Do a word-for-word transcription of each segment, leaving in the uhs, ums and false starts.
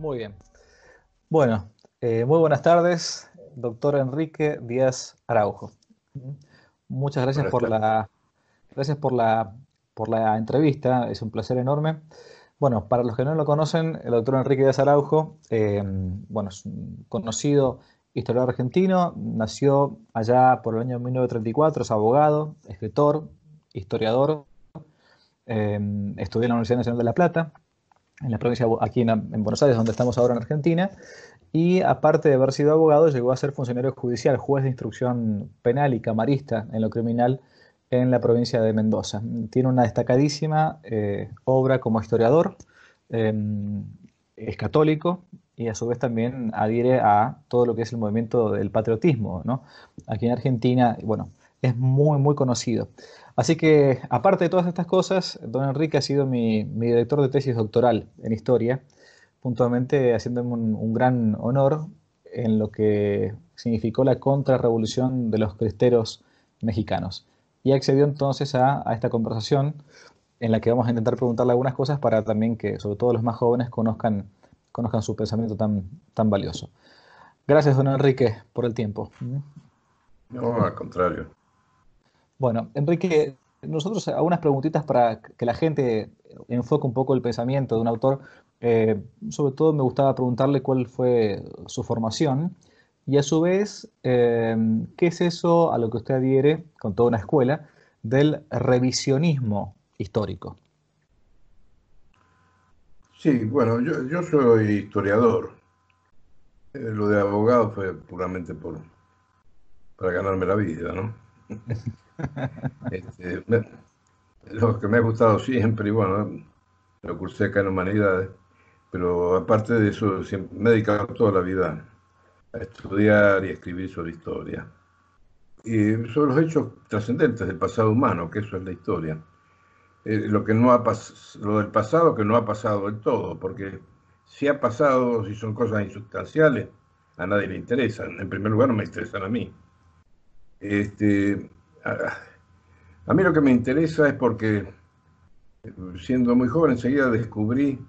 Muy bien. Bueno, eh, muy buenas tardes, doctor Enrique Díaz Araujo. Muchas gracias Buenas por tardes. la, gracias por la, por la entrevista, es un placer enorme. Bueno, para los que no lo conocen, el doctor Enrique Díaz Araujo, eh, bueno, es un conocido historiador argentino, nació allá por el año mil novecientos treinta y cuatro, es abogado, escritor, historiador, eh, estudió en la Universidad Nacional de La Plata, en la provincia, aquí en, en Buenos Aires, donde estamos ahora en Argentina, y aparte de haber sido abogado, llegó a ser funcionario judicial, juez de instrucción penal y camarista en lo criminal en la provincia de Mendoza. Tiene una destacadísima eh, obra como historiador, eh, es católico y a su vez también adhiere a todo lo que es el movimiento del patriotismo, ¿no? Aquí en Argentina, bueno, es muy, muy conocido. Así que, aparte de todas estas cosas, don Enrique ha sido mi, mi director de tesis doctoral en historia, puntualmente haciéndome un, un gran honor en lo que significó la contrarrevolución de los cristeros mexicanos. Y accedió entonces a, a esta conversación en la que vamos a intentar preguntarle algunas cosas para también que, sobre todo los más jóvenes, conozcan, conozcan su pensamiento tan, tan valioso. Gracias, don Enrique, por el tiempo. No, al contrario. Bueno, Enrique, nosotros algunas preguntitas para que la gente enfoque un poco el pensamiento de un autor. Eh, sobre todo me gustaba preguntarle cuál fue su formación y a su vez, eh, ¿qué es eso a lo que usted adhiere, con toda una escuela, del revisionismo histórico? Sí, bueno, yo, yo soy historiador. Eh, lo de abogado fue puramente por, para ganarme la vida, ¿no? Este, me- lo que me ha gustado siempre, y bueno, lo cursé acá en Humanidades, pero aparte de eso, siempre, me he dedicado toda la vida a estudiar y a escribir sobre historia. Y sobre los hechos trascendentes del pasado humano, que eso es la historia. Eh, lo que no ha pas- lo del pasado que no ha pasado del todo, porque si ha pasado, si son cosas insustanciales, a nadie le interesan. En primer lugar, no me interesan a mí. Este, a, a mí lo que me interesa es porque, siendo muy joven, enseguida descubrí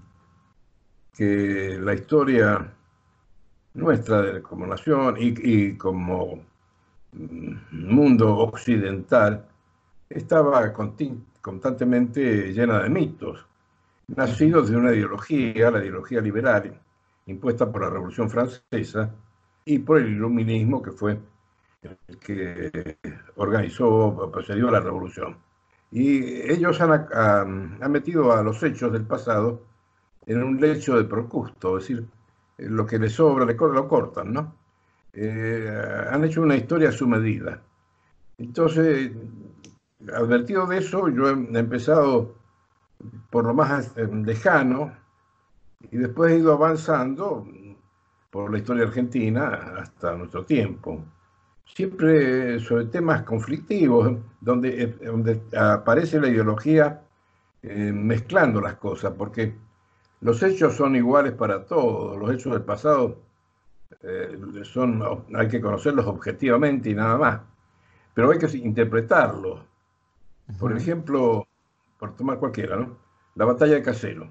que la historia nuestra de- como nación y, y como mm, mundo occidental estaba conti- constantemente llena de mitos Ujú. nacidos de una ideología, la ideología liberal, impuesta por la Revolución Francesa y por el iluminismo que fue el que organizó, procedió a la revolución. Y ellos han, han, han metido a los hechos del pasado en un lecho de Procusto, es decir, lo que les sobra lo cortan, ¿no? Eh, han hecho una historia a su medida. Entonces, advertido de eso, yo he empezado por lo más eh, lejano y después he ido avanzando por la historia argentina hasta nuestro tiempo. Siempre sobre temas conflictivos, donde, eh, donde aparece la ideología eh, mezclando las cosas, porque los hechos son iguales para todos, los hechos del pasado eh, son, hay que conocerlos objetivamente y nada más, pero hay que interpretarlos. Por Ujú. ejemplo, por tomar cualquiera, ¿no? La batalla de Casero.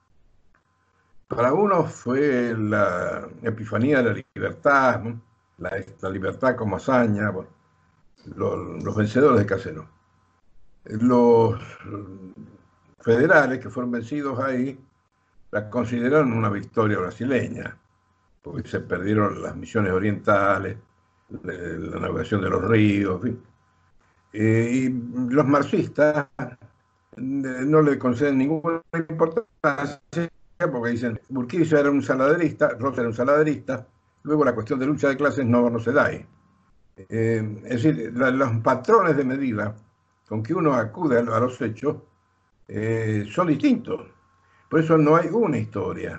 Para uno fue la epifanía de la libertad, ¿no? la, la, libertad como hazaña, bueno, los, los, vencedores de Casero. Los federales que fueron vencidos ahí la consideraron una victoria brasileña, porque se perdieron las misiones orientales, la navegación de los ríos, en fin. Eh, y los marxistas no le conceden ninguna importancia porque dicen, Urquiza era un saladerista, Rosa era un saladerista, luego la cuestión de lucha de clases no, no se da ahí. Eh, es decir, la, los patrones de medida con que uno acude a, a los hechos eh, son distintos. Por eso no hay una historia.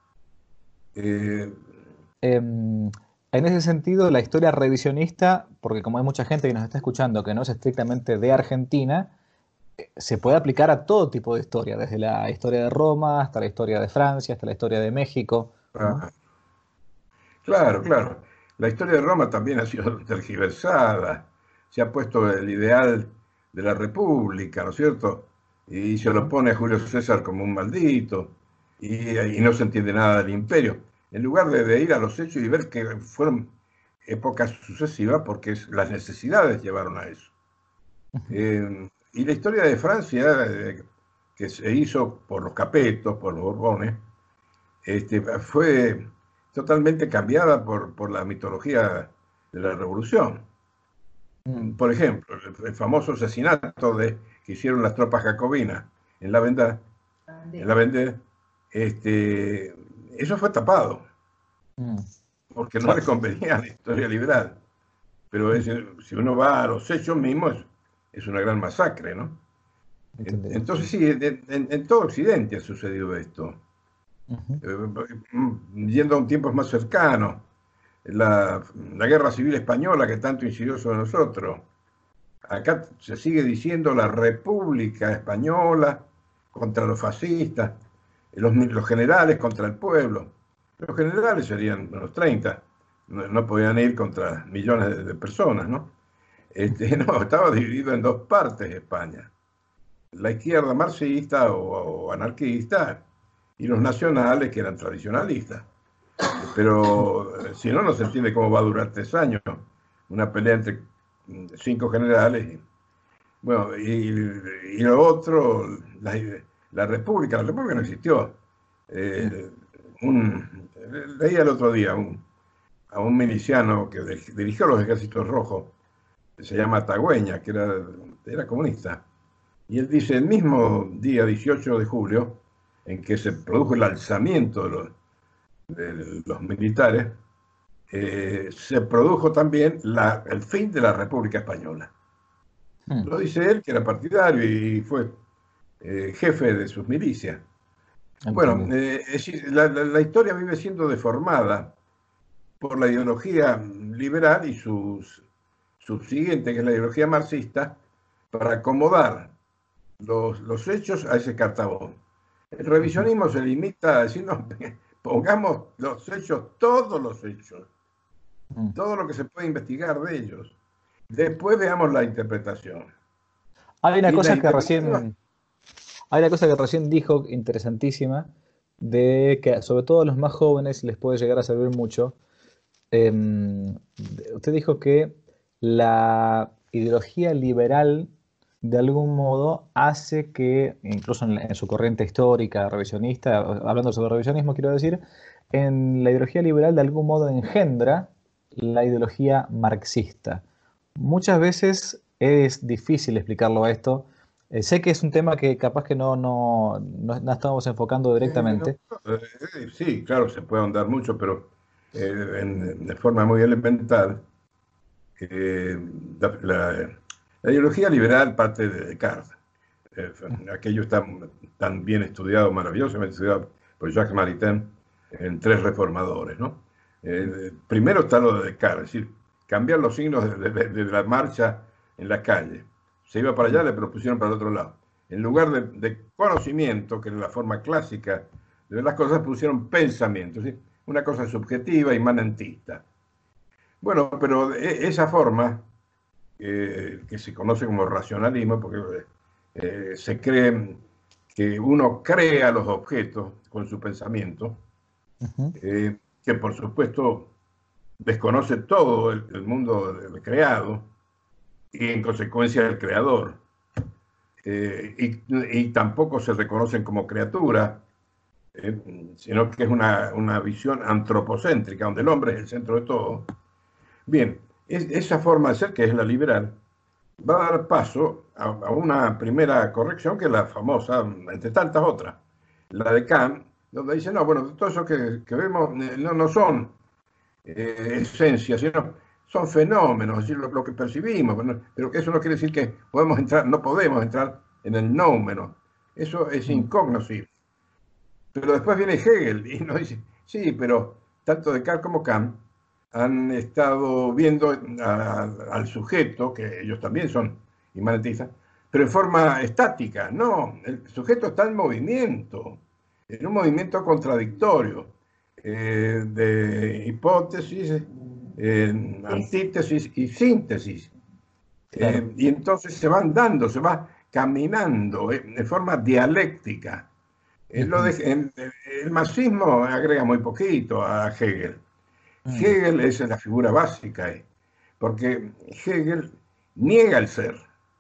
Eh, Em, en ese sentido, la historia revisionista, porque como hay mucha gente que nos está escuchando que no es estrictamente de Argentina, se puede aplicar a todo tipo de historia, desde la historia de Roma hasta la historia de Francia, hasta la historia de México. ¿Mm? ah, claro, claro. La historia de Roma también ha sido tergiversada. Se ha puesto el ideal de la República, ¿no es cierto? Y se lo Ujú. pone a Julio César como un maldito. y, y no se entiende nada del imperio. En lugar de, de ir a los hechos y ver que fueron épocas sucesivas, porque las necesidades llevaron a eso. Eh, y la historia de Francia, eh, que se hizo por los Capetos, por los Borbones, este, fue totalmente cambiada por, por la mitología de la Revolución. Mm. Por ejemplo, el, el famoso asesinato de, que hicieron las tropas jacobinas en la Vendée, en la Vendée, este, eso fue tapado, mm. porque no le convenía a la historia liberal. Pero es, si uno va a los hechos mismos, es una gran masacre, ¿no? Entendido. Entonces sí, en, en, en todo Occidente ha sucedido esto. Uh-huh. eh, yendo a un tiempo más cercano, la, la Guerra Civil Española que tanto incidió sobre nosotros. Acá se sigue diciendo la República Española contra los fascistas, los, los generales contra el pueblo. Los generales serían unos treinta, no, no podían ir contra millones de, de personas, ¿no? Este, no, estaba dividido en dos partes España. La izquierda marxista o, o anarquista y los nacionales que eran tradicionalistas. Pero si no, no se entiende cómo va a durar tres años una pelea entre cinco generales. Bueno, y, y lo otro, la, la República, la República no existió. Eh, un, leía el otro día un, a un miliciano que dirigió los ejércitos rojos, que se llama Tagüeña, que era, era comunista. Y él dice, el mismo día dieciocho de julio, en que se produjo el alzamiento de los, de los militares, eh, se produjo también la, el fin de la República Española. Hmm. Lo dice él, que era partidario y fue eh, jefe de sus milicias. Entiendo. Bueno, eh, es decir, la, la, la historia vive siendo deformada por la ideología liberal y sus subsiguiente, que es la ideología marxista, para acomodar los, los hechos a ese cartabón. El revisionismo se limita a decir, no, pongamos los hechos, todos los hechos, todo lo que se puede investigar de ellos. Después veamos la interpretación. Hay una cosa que recién, hay una cosa que recién dijo interesantísima, de que sobre todo a los más jóvenes les puede llegar a servir mucho. Eh, usted dijo que la ideología liberal de algún modo hace que, incluso en, en su corriente histórica, revisionista, hablando sobre revisionismo quiero decir, en la ideología liberal de algún modo engendra la ideología marxista. Muchas veces es difícil explicarlo a esto. Eh, sé que es un tema que capaz que no, no, no, no estamos enfocando directamente. Eh, sí, claro, se puede ahondar mucho, pero eh, en, de forma muy elemental, eh, la, la, la ideología liberal parte de Descartes. Eh, aquello está tan bien estudiado, maravillosamente estudiado por Jacques Maritain en Tres Reformadores, ¿no? Eh, primero está lo de Descartes, es decir, cambiar los signos de, de, de la marcha en la calle. Se iba para allá, le propusieron para el otro lado. En lugar de, de conocimiento, que es la forma clásica de ver las cosas, pusieron pensamiento, ¿sí? Una cosa subjetiva, inmanentista. Bueno, pero esa forma, eh, que se conoce como racionalismo, porque eh, se cree que uno crea los objetos con su pensamiento, uh-huh. eh, que por supuesto desconoce todo el, el mundo del creado y en consecuencia el creador, eh, y, y tampoco se reconocen como criaturas, eh, sino que es una, una visión antropocéntrica, donde el hombre es el centro de todo. Bien, es, esa forma de ser, que es la liberal, va a dar paso a, a una primera corrección, que es la famosa, entre tantas otras, la de Kant, donde dice, no, bueno, todo eso que, que vemos no, no son eh, esencias, sino son fenómenos, es decir, lo, lo que percibimos, pero, pero eso no quiere decir que podemos entrar, no podemos entrar en el nómeno, eso es incognoscible. Pero después viene Hegel y nos dice, sí, pero tanto Descartes como Kant han estado viendo a, al sujeto, que ellos también son inmanentistas, pero en forma estática. No, el sujeto está en movimiento, en un movimiento contradictorio, eh, de hipótesis, eh, antítesis y síntesis. Claro. Eh, y entonces se van dando, se va caminando eh, de forma dialéctica. Eh, lo de, en, el marxismo agrega muy poquito a Hegel. Mm, Hegel es la figura básica, eh, porque Hegel niega el ser.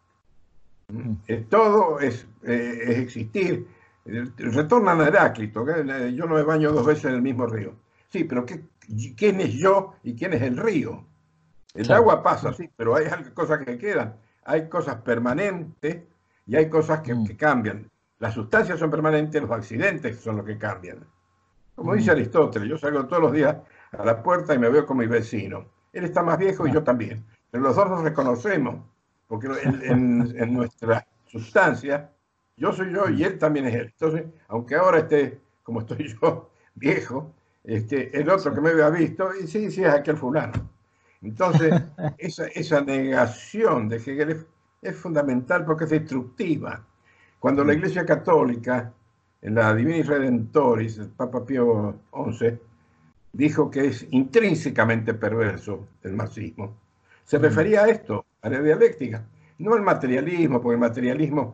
mm, Eh, todo es, eh, es existir. Eh, Retornan a Heráclito, que, eh, yo no me baño dos veces en el mismo río. Sí, pero ¿qué, ¿quién es yo y quién es el río? El claro. agua pasa, sí, pero hay cosas que quedan. Hay cosas permanentes y hay cosas que, Mm, que cambian. Las sustancias son permanentes, los accidentes son los que cambian. Como dice mm, Aristóteles, yo salgo todos los días a la puerta y me veo con mi vecino. Él está más viejo y ah, yo también. Pero los dos nos reconocemos, porque en, en, en nuestra sustancia, yo soy yo y mm, él también es él. Entonces, aunque ahora esté, como estoy yo, viejo, este, el otro sí. que me había visto, y sí, sí, es aquel fulano. Entonces, esa, esa negación de Hegel es, es fundamental porque es destructiva. Cuando la Mm, Iglesia Católica, en la Divinis Redentoris, el Papa Pío once, dijo que es intrínsecamente perverso el marxismo, se mm, refería a esto, a la dialéctica, no al materialismo, porque el materialismo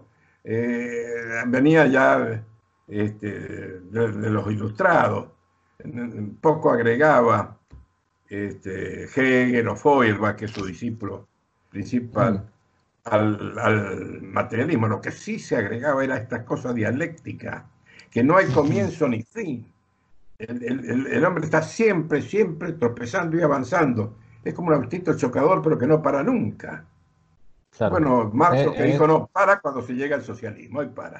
eh, venía ya este, de, de, los ilustrados, poco agregaba este, Hegel o Feuerbach, que es su discípulo mm, principal, al, al, materialismo. Lo que sí se agregaba era esta cosa dialéctica, que no hay ujú, comienzo ni fin. El, el, el hombre está siempre, siempre tropezando y avanzando. Es como un autito chocador, pero que no para nunca. claro. Bueno, Marx lo que Eh, dijo, eh, no, para cuando se llega al socialismo, y para.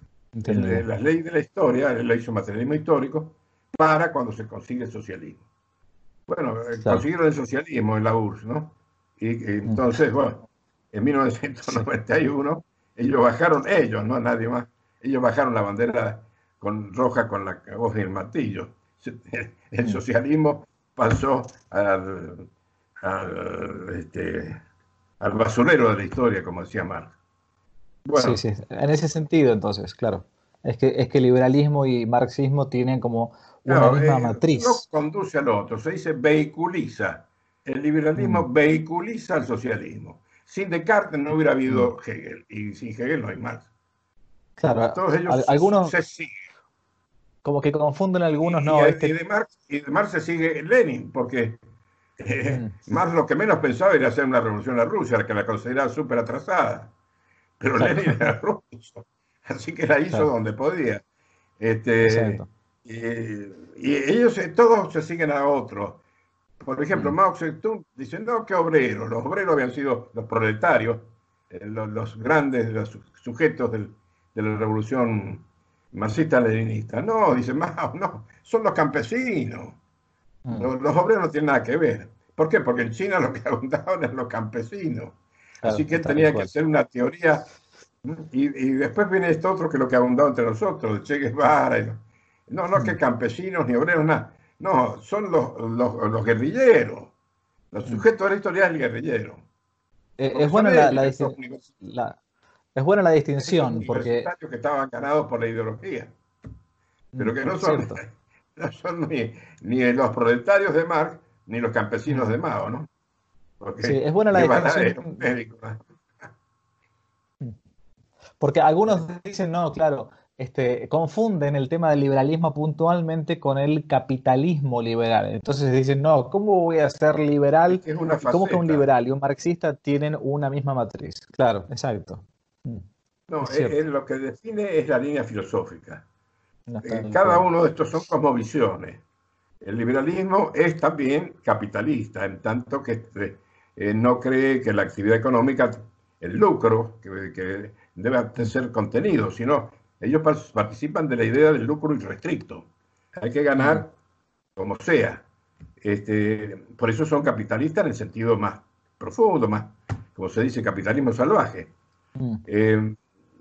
El, entendido. las leyes de la historia, él hizo materialismo histórico, para cuando se consigue el socialismo. Bueno, Claro. consiguieron el socialismo en la U R S S, ¿no? Y, y Mm, entonces, bueno, en sí. mil novecientos noventa y uno, ellos bajaron, ellos, no nadie más, ellos bajaron la bandera con, roja con la voz y el martillo. El Mm, socialismo pasó al, al, este, al basurero de la historia, como decía Marx. sí, Bueno, sí. En ese sentido, entonces, claro. Es que, es que liberalismo y marxismo tienen como una claro, misma eh, uno matriz. conduce al otro, se dice vehiculiza. El Mm, liberalismo vehiculiza al socialismo. Sin Descartes no hubiera mm. habido Hegel, y sin Hegel no hay Marx. Claro, Todos ellos al- se, algunos se siguen. como que confunden algunos, Y, y, no, y, este... de Marx, y de Marx se sigue Lenin, porque eh, mm, Marx lo que menos pensaba era hacer una revolución a Rusia, que la consideraba súper atrasada. Pero claro, Lenin era ruso, así que la hizo claro, donde podía. Este, exacto. y, y ellos eh, todos se siguen a otros. Por ejemplo, Mm, Mao Zedong dice, no, que obreros, los obreros habían sido los proletarios, eh, los, los, grandes los sujetos del, de la revolución marxista-leninista. No, dice Mao, no, son los campesinos. mm, Los, los, obreros no tienen nada que ver. ¿Por qué? Porque en China lo que abundaban eran los campesinos. Así claro, que él tal tenía que cual. hacer una teoría. Y, y después viene esto otro que es lo que abundaba entre nosotros, de Che Guevara. Y no, no, no que Mm, campesinos ni obreros, nada. No, son los, los, los guerrilleros. Los mm. sujetos de la historia es el guerrillero. Eh, Porque Es son buena la, ellos, la estos, distin- univers- la- es buena la estos distinción, porque universitarios que estaban ganados por la ideología, mm, pero que no son, cierto. no son ni, ni los proletarios de Marx ni los campesinos Mm, de Mao, ¿no? sí, Porque es buena la Guevara distinción. era un médico, ¿no? mm, Porque algunos dicen, no, claro, este, confunden el tema del liberalismo puntualmente con el capitalismo liberal. Entonces dicen, no, ¿cómo voy a ser Es liberal? que es una ¿Y cómo que un faceta. liberal y un marxista tienen una misma matriz? Claro, exacto. Mm, No, es eh, eh, cierto. lo que define es la línea filosófica. No, Eh, tal cada cual. uno de estos son cosmovisiones. El liberalismo es también capitalista, en tanto que este, eh, no cree que la actividad económica, el lucro, que, que debe Mm, ser contenido, sino ellos participan de la idea del lucro irrestricto. Hay que mm, ganar como sea. Este, por eso son capitalistas en el sentido más profundo, más, como se dice, capitalismo salvaje. mm, Eh,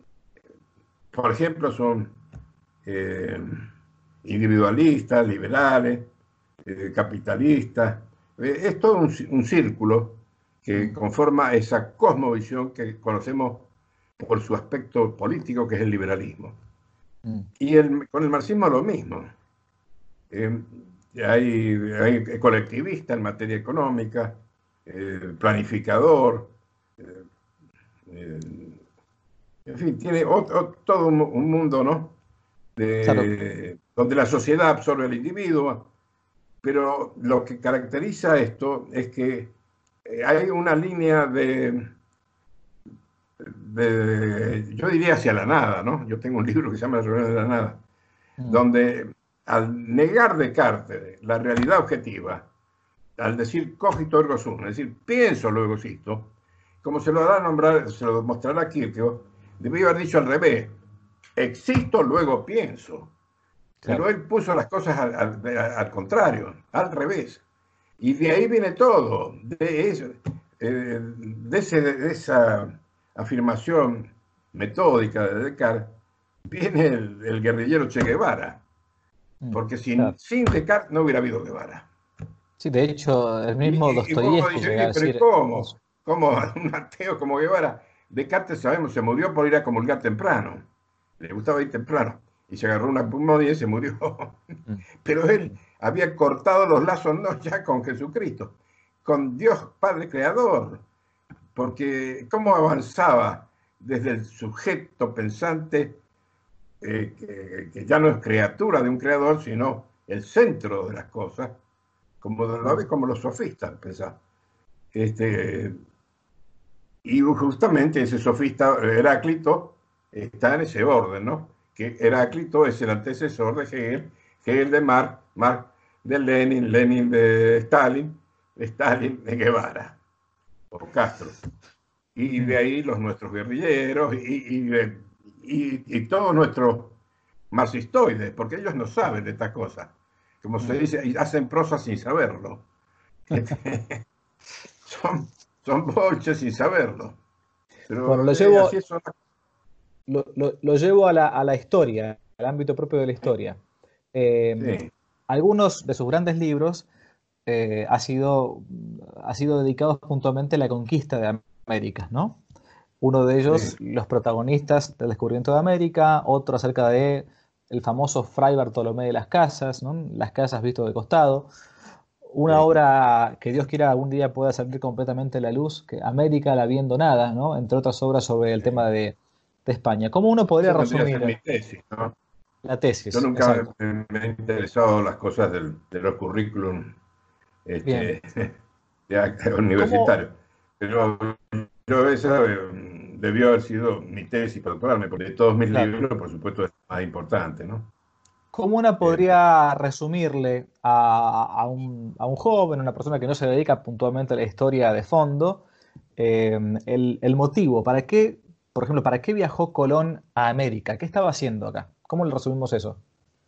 por ejemplo, son eh, individualistas, liberales, eh, capitalistas. Eh, es todo un, un, círculo que mm, conforma esa cosmovisión que conocemos por su aspecto político, que es el liberalismo. mm, Y el, con el marxismo lo mismo. Eh, hay, hay colectivista en materia económica, eh, planificador, eh, eh, en fin, tiene otro, todo un, un mundo, ¿no? Claro. de, donde la sociedad absorbe al individuo, pero lo que caracteriza esto es que eh, hay una línea de, de, yo diría hacia la nada, ¿no? Yo tengo un libro que se llama La Reunión de la Nada, Mm, donde al negar Descartes la realidad objetiva, al decir cogito ergo sum, es decir, pienso luego existo, como se lo dará a nombrar, se lo mostrará Kierkegaard, debió haber dicho al revés, existo luego pienso, pero claro. él puso las cosas al, al, al contrario, al revés, y de ahí viene todo, de, eso, eh, de, ese, de esa afirmación metódica de Descartes, viene el, el guerrillero Che Guevara, Mm, porque sin, claro. sin Descartes no hubiera habido Guevara. Sí, de hecho, el Y, mismo y, y uno Dostoyevski dice, llega a oye, pero decir eso. ¿cómo? ¿Cómo un ateo como Guevara? Descartes, sabemos, se murió por ir a comulgar temprano. Le gustaba ir temprano. Y se agarró una pulmonía y se murió. Mm, Pero él mm, había cortado los lazos no ya con Jesucristo, con Dios Padre Creador. Porque cómo avanzaba desde el sujeto pensante, eh, que, que ya no es criatura de un creador, sino el centro de las cosas, como, lo mm, ves como los sofistas, pensá. Este, y justamente ese sofista Heráclito está en ese orden, ¿no? Que Heráclito es el antecesor de Hegel, Hegel de Marx, Marx de Lenin, Lenin de Stalin, Stalin de Guevara o Castro. Y de mm, ahí los nuestros guerrilleros y, y, y, y todos nuestros marxistoides, porque ellos no saben de estas cosas. Como se mm. dice, y hacen prosa sin saberlo. son, son bolches sin saberlo. Bueno, Pero lo eh, llevo, así son. lo, lo- lo llevo a la, a la historia, al ámbito propio de la historia. Eh, Sí, Algunos de sus grandes libros eh, ha sido, ha sido dedicados puntualmente a la conquista de América, ¿no? Uno de ellos, sí, los protagonistas del descubrimiento de América, otro acerca de el famoso Fray Bartolomé de las Casas, ¿no? Las Casas visto de costado. Una sí. obra que Dios quiera algún día pueda salir completamente a la luz, que América la viendo nada, ¿no? Entre otras obras sobre el tema Sí. de, de España. ¿Cómo uno podría Esa vendría a ser resumir mi tesis, ¿no? la Yo tesis? nunca Exacto. me, me he interesado en las cosas del, de los currículum Bien. este, de ¿Cómo, universitarios. Pero yo esa eh, debió haber sido mi tesis para doctorarme, porque de todos mis claro, libros, por supuesto, es más importante, ¿no? cómo una Eh, podría resumirle a, a un, a un joven, una persona que no se dedica puntualmente a la historia de fondo, eh, el, el motivo? ¿Para qué, por ejemplo, para qué viajó Colón a América? ¿Qué estaba haciendo acá? ¿Cómo le resumimos eso?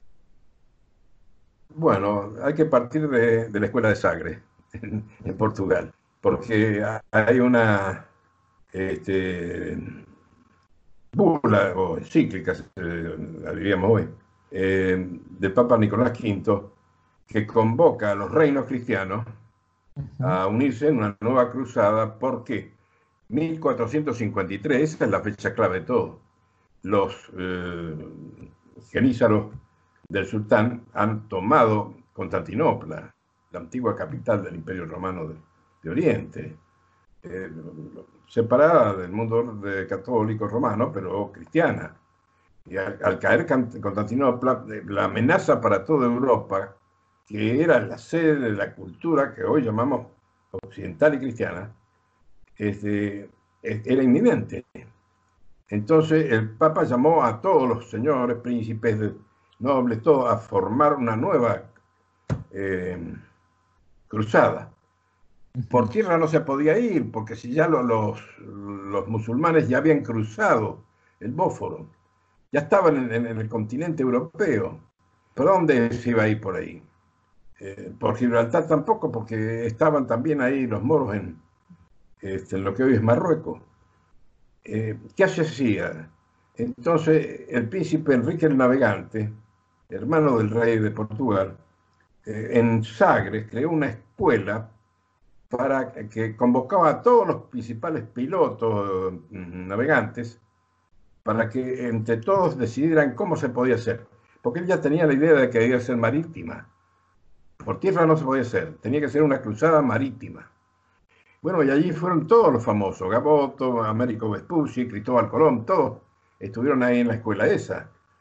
bueno, hay que partir de, de la Escuela de Sagre en, en Ujú. Portugal, porque hay una este, bula o encíclicas, eh, la diríamos hoy, eh, del Papa Nicolás quinto, que convoca a los reinos cristianos Ujú. a unirse en una nueva cruzada. ¿Por qué? mil cuatrocientos cincuenta y tres, esa es la fecha clave de todo. Los eh, genízaros del sultán han tomado Constantinopla, la antigua capital del Imperio Romano de, de Oriente, eh, separada del mundo de católico romano, pero cristiana. Y al, al caer Constantinopla, la amenaza para toda Europa, que era la sede de la cultura que hoy llamamos occidental y cristiana, este, era inminente. Entonces el Papa llamó a todos los señores, príncipes, nobles, todos, a formar una nueva eh, cruzada. Por Ujú. tierra no se podía ir, porque si ya los, los, los musulmanes ya habían cruzado el Bósforo, ya estaban en, en, el continente europeo. ¿Por dónde se iba a ir por ahí? Eh, por Gibraltar tampoco, porque estaban también ahí los moros en, este, en lo que hoy es Marruecos. Eh, ¿Qué se hacía? Entonces el príncipe Enrique el Navegante, hermano del rey de Portugal, eh, en Sagres creó una escuela para que convocaba a todos los principales pilotos navegantes para que entre todos decidieran cómo se podía hacer. Porque él ya tenía la idea de que debía ser marítima. Por tierra no se podía hacer, tenía que ser una cruzada marítima. Bueno, y allí fueron todos los famosos, Gaboto, Américo Vespucci, Cristóbal Colón, todos estuvieron ahí en la escuela esa.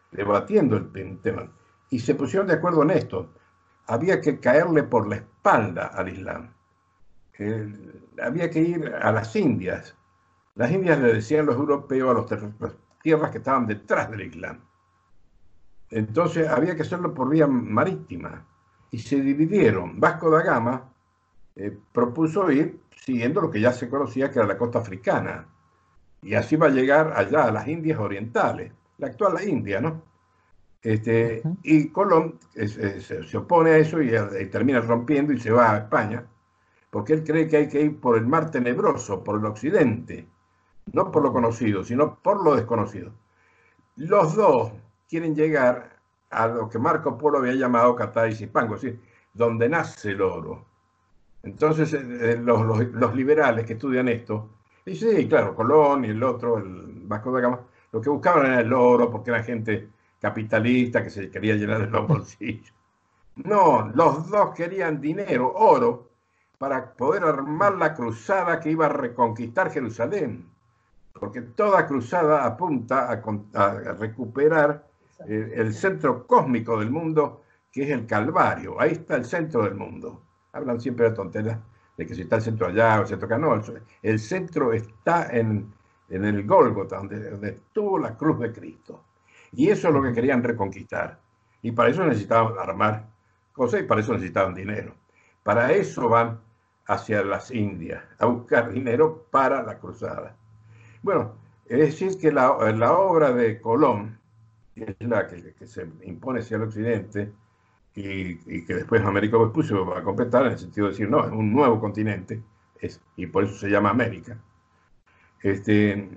debatiendo el tema. Y se pusieron de acuerdo en esto. Había que caerle por la espalda al Islam. Eh, había que ir a las Indias. Las Indias le decían los europeos a los las tierras que estaban detrás del Islam. Entonces había que hacerlo por vía marítima. Y se dividieron. Vasco da Gama eh, propuso ir siguiendo lo que ya se conocía que era la costa africana. Y así va a llegar allá a las Indias orientales, la actual India, ¿no? Este, uh-huh. Y Colón es, es, se opone a eso y, y termina rompiendo y se va a España, porque él cree que hay que ir por el mar tenebroso, por el occidente, no por lo conocido, sino por lo desconocido. Los dos quieren llegar a lo que Marco Polo había llamado Catay Zipango, es decir, donde nace el oro. Entonces eh, los, los, los liberales que estudian esto, dicen, sí, claro, Colón y el otro, el Vasco da Gama, lo que buscaban era el oro porque era gente capitalista que se quería llenar de los bolsillos. No, los dos querían dinero, oro, para poder armar la cruzada que iba a reconquistar Jerusalén. Porque toda cruzada apunta a, a recuperar eh, el centro cósmico del mundo, que es el Calvario. Ahí está el centro del mundo. Hablan siempre de tonterías, de que si está el centro allá o el centro acá. No, el, el centro está en, en el Gólgota, donde, donde estuvo la cruz de Cristo. Y eso es lo que querían reconquistar. Y para eso necesitaban armar cosas y para eso necesitaban dinero. Para eso van hacia las Indias, a buscar dinero para la cruzada. Bueno, es decir que la, la obra de Colón, que es la que, que se impone hacia el occidente y, y que después América Vespucio va a completar en el sentido de decir, no, es un nuevo continente, es, y por eso se llama América. Este,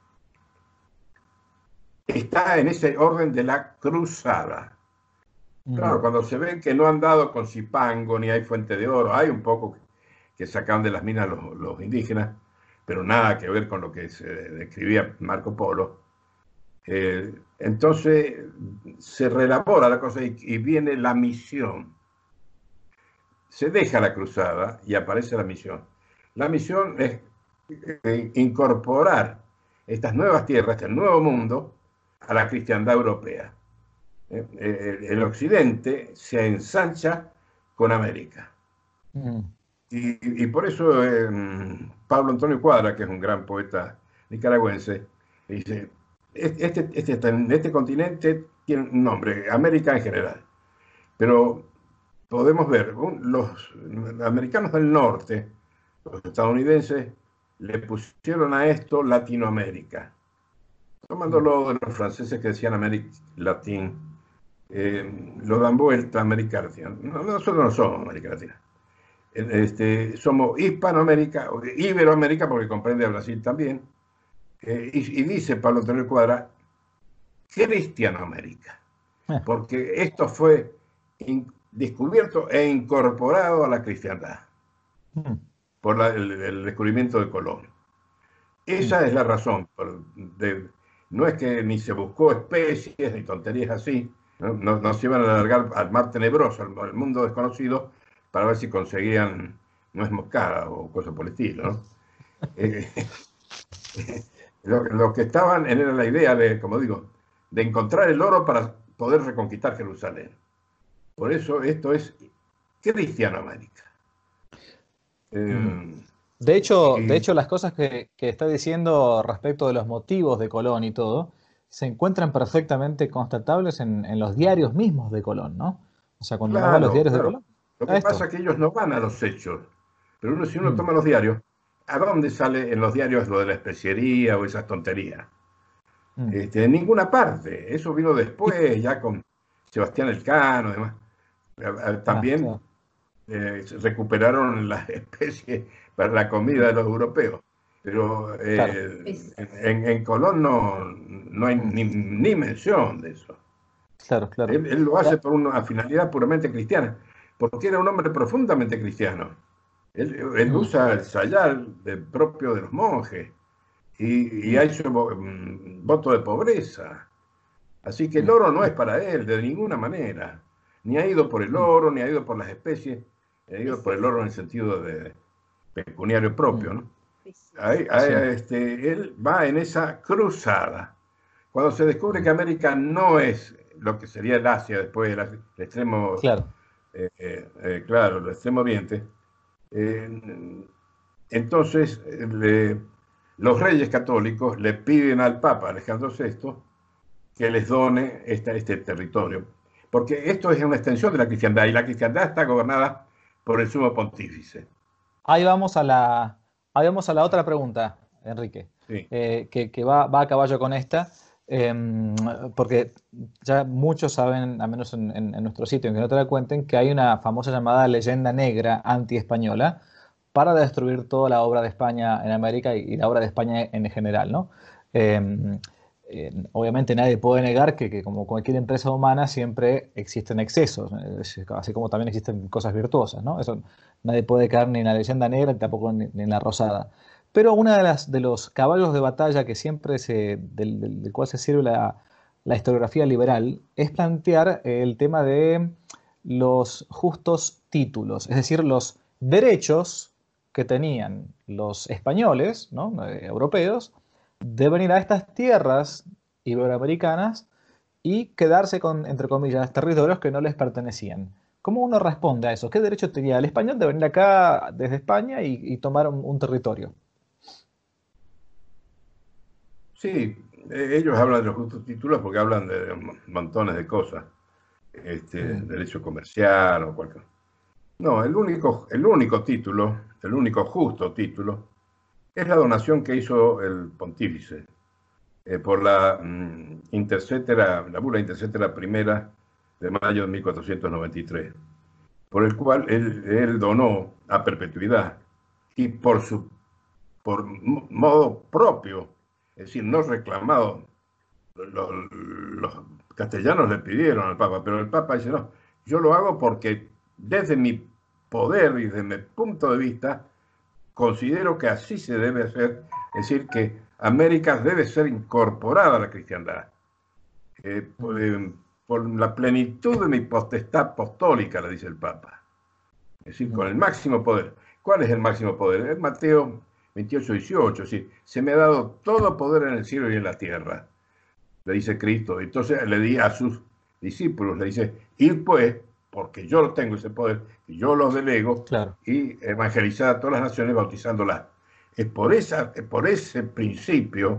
está en ese orden de la cruzada. Claro, cuando se ven que no han dado con Zipango, ni hay fuente de oro, hay un poco que sacan de las minas los, los indígenas, pero nada que ver con lo que se describía Marco Polo. Eh, entonces se reelabora la cosa y, y viene la misión. Se deja la cruzada y aparece la misión. La misión es eh, incorporar estas nuevas tierras, este nuevo mundo, a la cristiandad europea. Eh, eh, el occidente se ensancha con América. Mm. Y, y por eso eh, Pablo Antonio Cuadra, que es un gran poeta nicaragüense, dice, este, este, este, este continente tiene un nombre, América en general, pero podemos ver, los americanos del norte, los estadounidenses, le pusieron a esto Latinoamérica, tomándolo de los franceses que decían América Latín, eh, lo dan vuelta a América Latina. Nosotros no somos América Latina. Este, somos Hispanoamérica, Iberoamérica, porque comprende a Brasil también, eh, y, y dice Pablo Antonio Cuadra, Cristianoamérica, porque esto fue in, descubierto e incorporado a la cristiandad por la, el, el descubrimiento de Colón. Esa es la razón, por, de, no es que ni se buscó especies ni tonterías así, no, no, no se iban a alargar al mar tenebroso, al, al mundo desconocido, para ver si conseguían nuez moscada o cosas por el estilo, ¿no? eh, lo, lo que estaban era la idea de, como digo, de encontrar el oro para poder reconquistar Jerusalén. Por eso esto es Cristianoamérica. Eh, de hecho, y, de hecho, las cosas que, que está diciendo respecto de los motivos de Colón y todo, se encuentran perfectamente constatables en, en los diarios mismos de Colón, ¿no? O sea, cuando claro, uno va a los diarios claro. de Colón. Lo que pasa es que ellos no van a los hechos, pero uno, si uno mm. toma los diarios, ¿a dónde sale en los diarios lo de la especiería o esas tonterías? Mm. Este, en ninguna parte. Eso vino después, ya con Sebastián Elcano y demás. También ah, claro. eh, recuperaron las especies para la comida de los europeos. Pero eh, claro. en, en Colón no, no hay ni, ni mención de eso. Claro, claro. Él, él lo hace por una finalidad puramente cristiana, porque era un hombre profundamente cristiano. Él, él mm. usa el sayal de, propio de los monjes y, y ha hecho um, voto de pobreza. Así que el oro no es para él de ninguna manera. Ni ha ido por el oro, ni ha ido por las especies, ha ido por el oro en el sentido de pecuniario propio, ¿no? Ahí, ahí, este, él va en esa cruzada. Cuando se descubre que América no es lo que sería el Asia después del el extremo, Claro. eh, eh, eh, claro, el extremo oriente, eh, entonces le, los reyes católicos le piden al Papa Alejandro sexto que les done este, este territorio. Porque esto es una extensión de la cristiandad y la cristiandad está gobernada por el sumo pontífice. Ahí vamos a la, ahí vamos a la otra pregunta, Enrique, Sí. eh, que, que va, va a caballo con esta, eh, porque ya muchos saben, al menos en, en- en nuestro sitio, en que no te la cuenten, que hay una famosa llamada leyenda negra anti-española para destruir toda la obra de España en América y, y la obra de España en general, ¿no? Eh, eh, obviamente nadie puede negar que, que como cualquier empresa humana siempre existen excesos, eh, así como también existen cosas virtuosas, ¿no? Eso nadie puede caer ni en la leyenda negra ni tampoco ni, ni en la rosada. Pero una de las de los caballos de batalla que siempre se, del, del- del cual se sirve la, la historiografía liberal es plantear el tema de los justos títulos, es decir, los derechos que tenían los españoles, ¿no? Eh, europeos, de venir a estas tierras iberoamericanas y quedarse con, entre comillas, territorios que no les pertenecían. ¿Cómo uno responde a eso? ¿Qué derecho tenía el español de venir acá desde España y, y tomar un, un territorio? Sí, eh, ellos hablan de los justos títulos porque hablan de montones de cosas, este, Mm. derecho comercial o cualquier. No, el único, el único título, el único justo título, es la donación que hizo el pontífice eh, por la mm, intercetera, la bula intercetera primera de mayo de mil cuatrocientos noventa y tres, por el cual él, él donó a perpetuidad y por su por modo propio, es decir, no reclamado. Los, los castellanos le pidieron al Papa, pero el Papa dice, no, yo lo hago porque desde mi poder y desde mi punto de vista considero que así se debe hacer, es decir, que América debe ser incorporada a la cristiandad. Eh, por, Mm. eh, por la plenitud de mi potestad apostólica, le dice el Papa. Es decir, con Mm. el máximo poder. ¿Cuál es el máximo poder? Es Mateo veintiocho, dieciocho. Es decir, se me ha dado todo poder en el cielo y en la tierra, le dice Cristo. Entonces le di a sus discípulos, le dice, ir pues, porque yo tengo ese poder, y yo los delego, Claro. y evangelizar a todas las naciones bautizándolas. Es por, esa, es por ese principio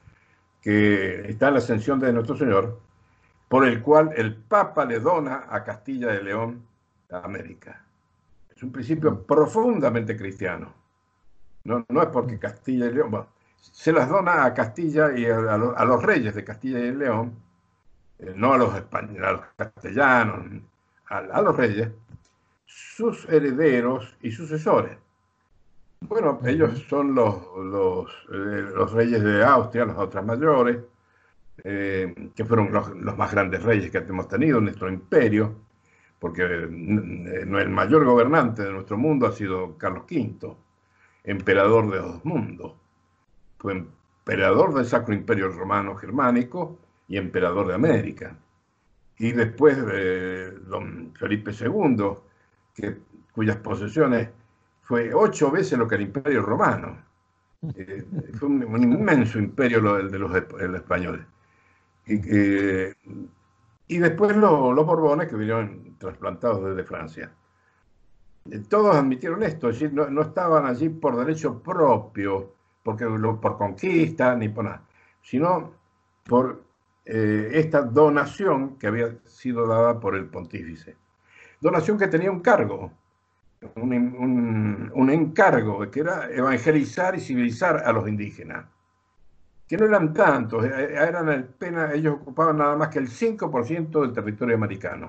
que está en la ascensión de nuestro Señor, por el cual el Papa le dona a Castilla de León a América. Es un Mm. principio profundamente cristiano. No, no es porque Mm. Castilla y León, bueno, se las dona a Castilla y a, a, los, a los reyes de Castilla y León, eh, no a los españoles, a los castellanos, a, a los reyes, sus herederos y sucesores. Bueno, ellos Ujú. son los, los, eh, los reyes de Austria, los otros mayores, eh, que fueron los, los, más grandes reyes que hemos tenido en nuestro imperio, porque eh, el mayor gobernante de nuestro mundo ha sido Carlos quinto, emperador de los dos mundos. Fue emperador del Sacro Imperio Romano Germánico y emperador de América. Y después eh, don Felipe segundo, que, cuyas posesiones fue ocho veces lo que el Imperio Romano. Eh, fue un, un, inmenso imperio lo de, de los, de los españoles. Y, eh, y después lo, los Borbones, que vinieron trasplantados desde Francia. Eh, todos admitieron esto, es decir, no, no estaban allí por derecho propio, porque lo, por conquista, ni por nada, sino por eh, esta donación que había sido dada por el pontífice. Donación que tenía un cargo, un, un, un encargo, que era evangelizar y civilizar a los indígenas, que no eran tantos, eran apenas, ellos ocupaban nada más que el cinco por ciento del territorio americano.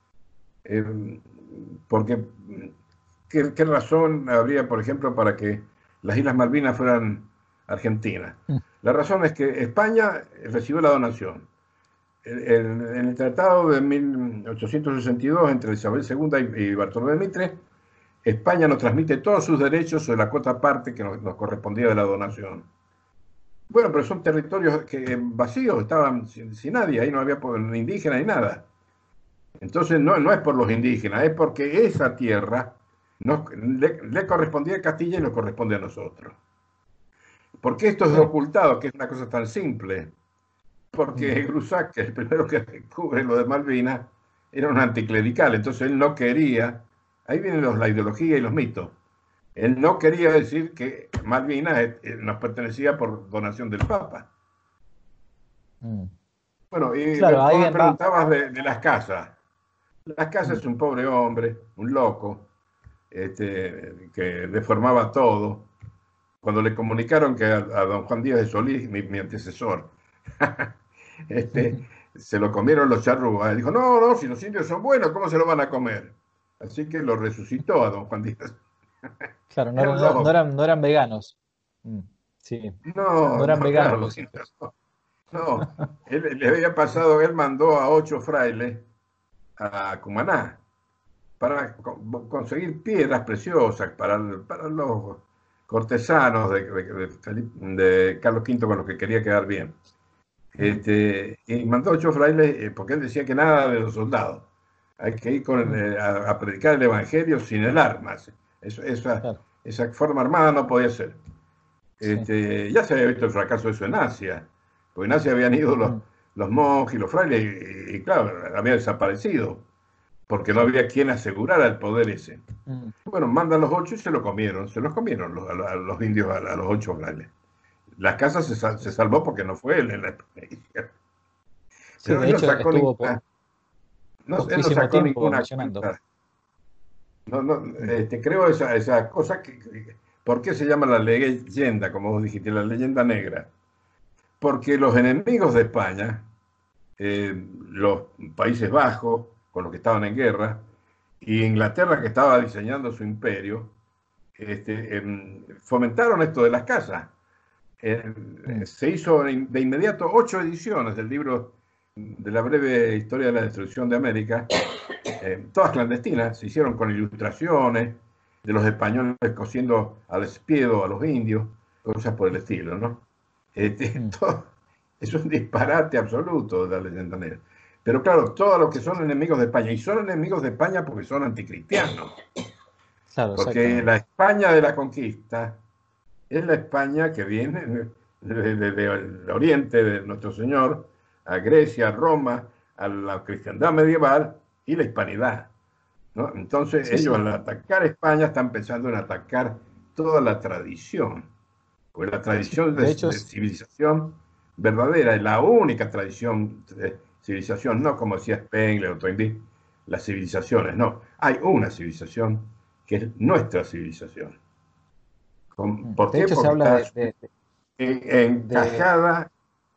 Eh, porque, ¿qué, ¿qué razón habría, por ejemplo, para que las Islas Malvinas fueran argentinas? La razón es que España recibió la donación. En, en el tratado de mil ochocientos sesenta y dos entre Isabel segunda y, y Bartolomé Mitre, España nos transmite todos sus derechos sobre la cuota parte que nos, nos correspondía de la donación. Bueno, pero son territorios que vacíos, estaban sin, sin nadie, ahí no había ni indígena ni nada. Entonces no, no es por los indígenas, es porque esa tierra nos, le, le correspondía a Castilla y nos corresponde a nosotros. ¿Por qué esto es Sí. ocultado? Que es una cosa tan simple. porque Mm. Grusac, el primero que descubre lo de Malvinas, era un anticlerical, entonces él no quería, ahí vienen los, la ideología y los mitos, él no quería decir que Malvinas eh, eh, nos pertenecía por donación del Papa. Mm. Bueno, y Claro, vos ahí me va. preguntabas de, de las casas. Las casas Mm. es un pobre hombre, un loco, este, que deformaba todo. Cuando le comunicaron que a, a don Juan Díaz de Solís, mi, mi antecesor, este, se lo comieron los charrúas, dijo, no, no, si los indios son buenos, ¿cómo se lo van a comer? Así que lo resucitó a don Juan Díaz. Claro, no, Era un no- no loco. eran, no eran veganos. Mm. Sí, no No, eran no, veganos claro, los los indios indios. no. No, él, le había pasado, él mandó a ocho frailes a Cumaná para conseguir piedras preciosas para, para los cortesanos de, de, de, Carlos quinto con los que quería quedar bien. Mm. Este, y mandó ocho frailes eh, porque él decía que nada de los soldados. Hay que ir con, Mm. eh, a, a, predicar el evangelio sin el arma. Eso, esa, Claro, esa forma armada no podía ser. sí. Este, ya se había visto el fracaso de eso en Asia, porque en Asia habían ido los, Mm. los monjes y los frailes, y, y claro, había desaparecido, porque no había quien asegurara el poder ese. Mm. Bueno, mandan los ocho y se lo comieron, se los comieron los, a, los indios, a, a los ocho frailes. Las casas se, sal, se, salvó porque no fue él en la expedición. Sí, Pero de él no hecho sacó estuvo po- ninguna, no, él no poquísimo sacó tiempo ninguna misionando. cuenta. No, no, Mm. este, creo esa, esa cosa que, que, ¿por qué se llama la leyenda, como vos dijiste, la leyenda negra? Porque los enemigos de España, eh, los Países Bajos, con los que estaban en guerra, y Inglaterra, que estaba diseñando su imperio, este, eh, fomentaron esto de las casas. Eh, Mm. se hizo de inmediato ocho ediciones del libro de la breve historia de la destrucción de América, eh, todas clandestinas, se hicieron con ilustraciones de los españoles cosiendo al espiedo a los indios, cosas por el estilo, ¿no? Este, Mm. todo, es un disparate absoluto de la leyenda negra. Pero claro, todos los que son enemigos de España, y son enemigos de España porque son anticristianos, Claro, porque exactamente. la España de la conquista es la España que viene del de, de, de oriente de nuestro Señor, a Grecia, a Roma, a la cristiandad medieval y la hispanidad, ¿no? Entonces Sí, ellos sí. al atacar España están pensando en atacar toda la tradición, pues la Sí. tradición de, De hecho, de civilización verdadera, es la única tradición de civilización, no como decía Spengler o Toynbee, las civilizaciones, no, hay una civilización que es nuestra civilización. ¿Por de qué? hecho se Porque habla está de, de, de- encajada,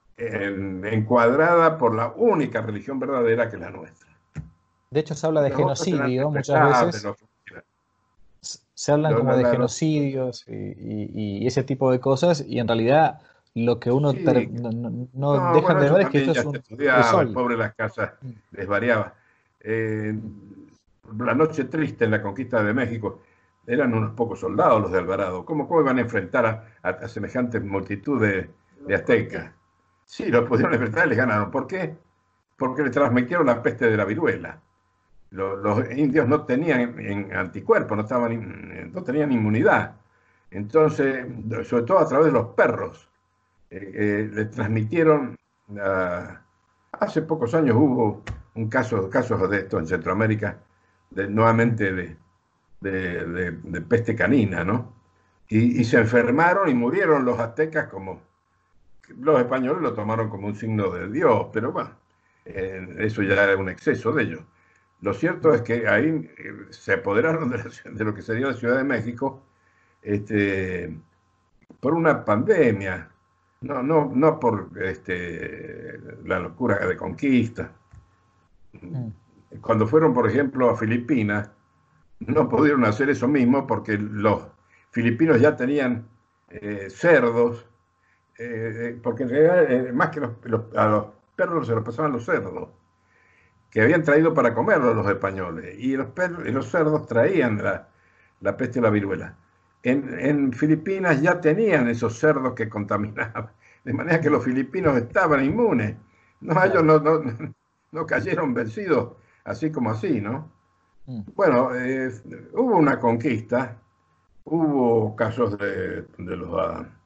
encuadrada por la única religión verdadera que es la nuestra. de hecho se habla de Las otras serán genocidio muchas respetables, veces. lo que quieran. s- Se hablan Lo- como la- de la- lo- genocidios y, y- y ese tipo de cosas, y en realidad lo que uno ter- sí, no, no- no no, dejan bueno, de eso ver es que también esto ya es está un estudiado, el crisol. pobre las casas Mm. desvariaba. Eh, Mm. la noche triste en la conquista de México eran unos pocos soldados los de Alvarado. ¿Cómo, cómo iban a enfrentar a, a, a semejante multitud de, de aztecas? Sí, los pudieron enfrentar y les ganaron. ¿Por qué? Porque le transmitieron la peste de la viruela. Los, los indios no tenían en anticuerpos, no, estaban, no tenían inmunidad. Entonces, sobre todo a través de los perros, eh, eh, le transmitieron. Uh, hace pocos años hubo un caso, casos de esto en Centroamérica, de, Mm. nuevamente de, de, de, de, peste canina, ¿no? Y, y se enfermaron y murieron los aztecas como los españoles lo tomaron como un signo de Dios, pero bueno, eh, eso ya era un exceso de ellos. Lo cierto es que ahí eh, se apoderaron de, la, de, lo que sería la Ciudad de México este, por una pandemia, no, no, no por este, la locura de conquista. Mm. Cuando fueron, por ejemplo, a Filipinas, no pudieron hacer eso mismo porque los filipinos ya tenían eh, cerdos, eh, porque en realidad, eh, más que los, los, a los perros se los pasaban los cerdos, que habían traído para comerlos los españoles, y los, perros, y los cerdos traían la, la peste y la viruela. En, en, Filipinas ya tenían esos cerdos que contaminaban, de manera que Mm. los filipinos estaban inmunes. No, ellos Claro. no, no, no cayeron vencidos así como así, ¿no? Mm. Bueno, eh, hubo una conquista, hubo casos de, de los... Uh,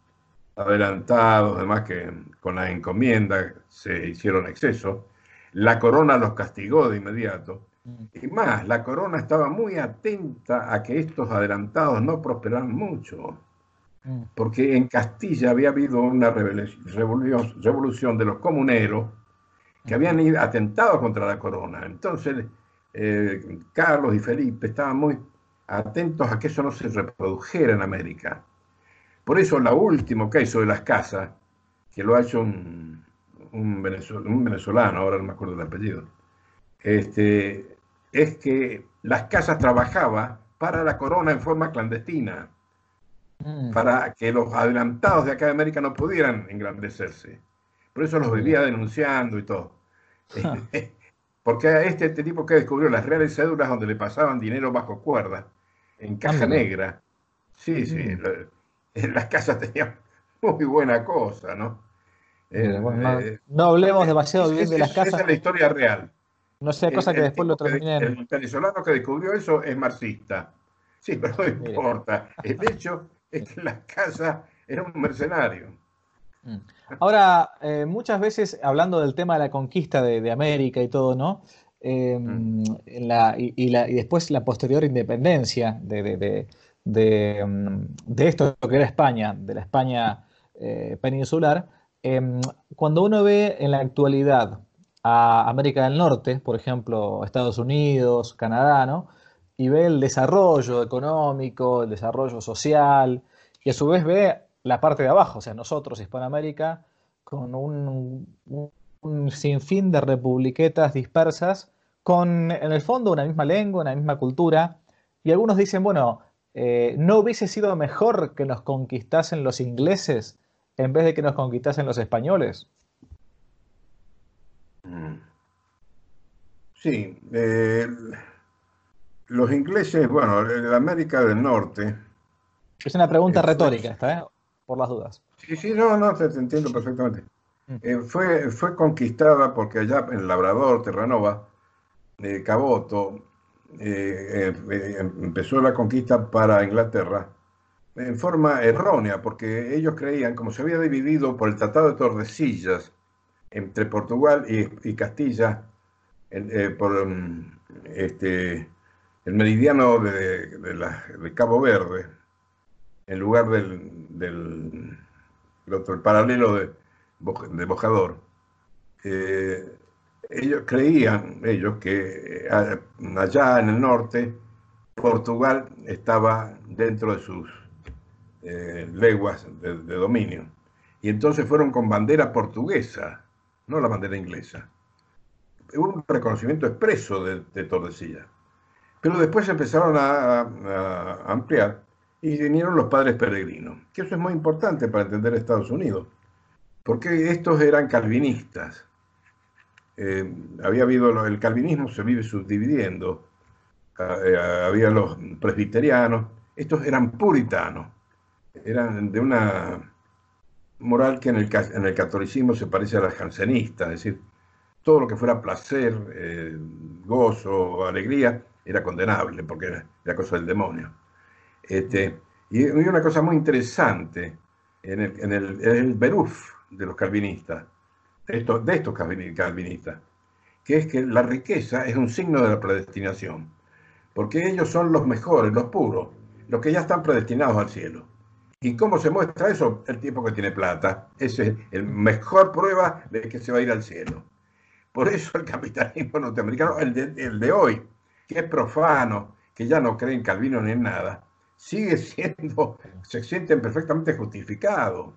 adelantados, además que con la encomienda se hicieron exceso. La corona los castigó de inmediato. Mm, Y más, la corona estaba muy atenta a que estos adelantados no prosperaran mucho, mm, porque en Castilla había habido una revolución, revolución de los comuneros que ujú, habían ido, atentado contra la corona. Entonces, eh, Carlos y Felipe estaban muy atentos a que eso no se reprodujera en América. Por eso, la última que hizo de las casas, que lo ha hecho un, un, venezol, un venezolano, ahora no me acuerdo del apellido, este, es que las casas trabajaban para la corona en forma clandestina, mm, para que los adelantados de acá de América no pudieran engrandecerse. Por eso los mira. vivía denunciando y todo. Porque a este, este tipo que descubrió las reales cédulas donde le pasaban dinero bajo cuerda, en Ah, caja mira. negra. Sí, sí, Mm, la- en las casas tenían muy buena cosa, ¿no? mira, El, bueno, no, eh, no hablemos demasiado es- bien es- de las es- esa casas, es la historia real. no sea El, cosa que el después lo tipo que, terminen. el venezolano que descubrió eso es marxista. Sí, pero no Mire. importa. El hecho es que en las casas era un mercenario. Mm. Ahora, eh, muchas veces hablando del tema de la conquista de, de América y todo, ¿no? Eh, Mm. en la- y, y la- y después la posterior independencia de, de- de- de, mm, de esto que era España, de la España eh, peninsular. eh, Cuando uno ve en la actualidad a América del Norte, por ejemplo, Estados Unidos, Canadá, ¿no? Y ve el desarrollo económico, el desarrollo social, y a su vez ve la parte de abajo, o sea, nosotros, Hispanoamérica, con un, un- un sinfín de republiquetas dispersas, con en el fondo una misma lengua, una misma cultura, y algunos dicen, bueno, eh, ¿no hubiese sido mejor que nos conquistasen los ingleses en vez de que nos conquistasen los españoles? Mm. Sí, eh, los ingleses, bueno, en América del Norte Es una pregunta eh, fue, retórica esta, ¿eh? Por las dudas. sí, sí, no, no, te, te entiendo perfectamente. Mm, Eh, fue, fue conquistada porque allá en Labrador, Terranova, eh, Caboto, eh, eh, eh, empezó la conquista para Inglaterra en forma errónea, porque ellos creían, como se había dividido por el Tratado de Tordesillas entre Portugal y, y Castilla, en- eh, por um, este, el meridiano de, de la- de Cabo Verde, en lugar del, del el otro, el paralelo de, de Bojador. Eh, ellos creían, ellos, que eh, allá en el norte Portugal estaba dentro de sus eh, leguas de, de dominio. Y entonces fueron con bandera portuguesa, no la bandera inglesa. Hubo un reconocimiento expreso de, de Tordesillas. Pero después empezaron a, a, ampliar y vinieron los padres peregrinos, que eso es muy importante para entender Estados Unidos, porque estos eran calvinistas. Eh, había habido, el calvinismo se vive subdividiendo, eh, había los presbiterianos, estos eran puritanos, eran de una moral que en el, en el catolicismo se parece a la jansenista, es decir, todo lo que fuera placer, eh, gozo, alegría, era condenable porque era, era cosa del demonio. mm, Este, y, y una cosa muy interesante en el, en el, en el beruf de los calvinistas, de estos, de estos calvinistas, que es que la riqueza es un signo de la predestinación, porque ellos son los mejores, los puros, los que ya están predestinados al cielo. ¿Y mm, cómo se muestra eso? El tipo que tiene plata. Esa es la mejor prueba de que se va a ir al cielo. Por eso el capitalismo norteamericano, el de, el de hoy, que es profano, que ya no cree en Calvino ni en nada, sigue siendo, se sienten perfectamente justificados.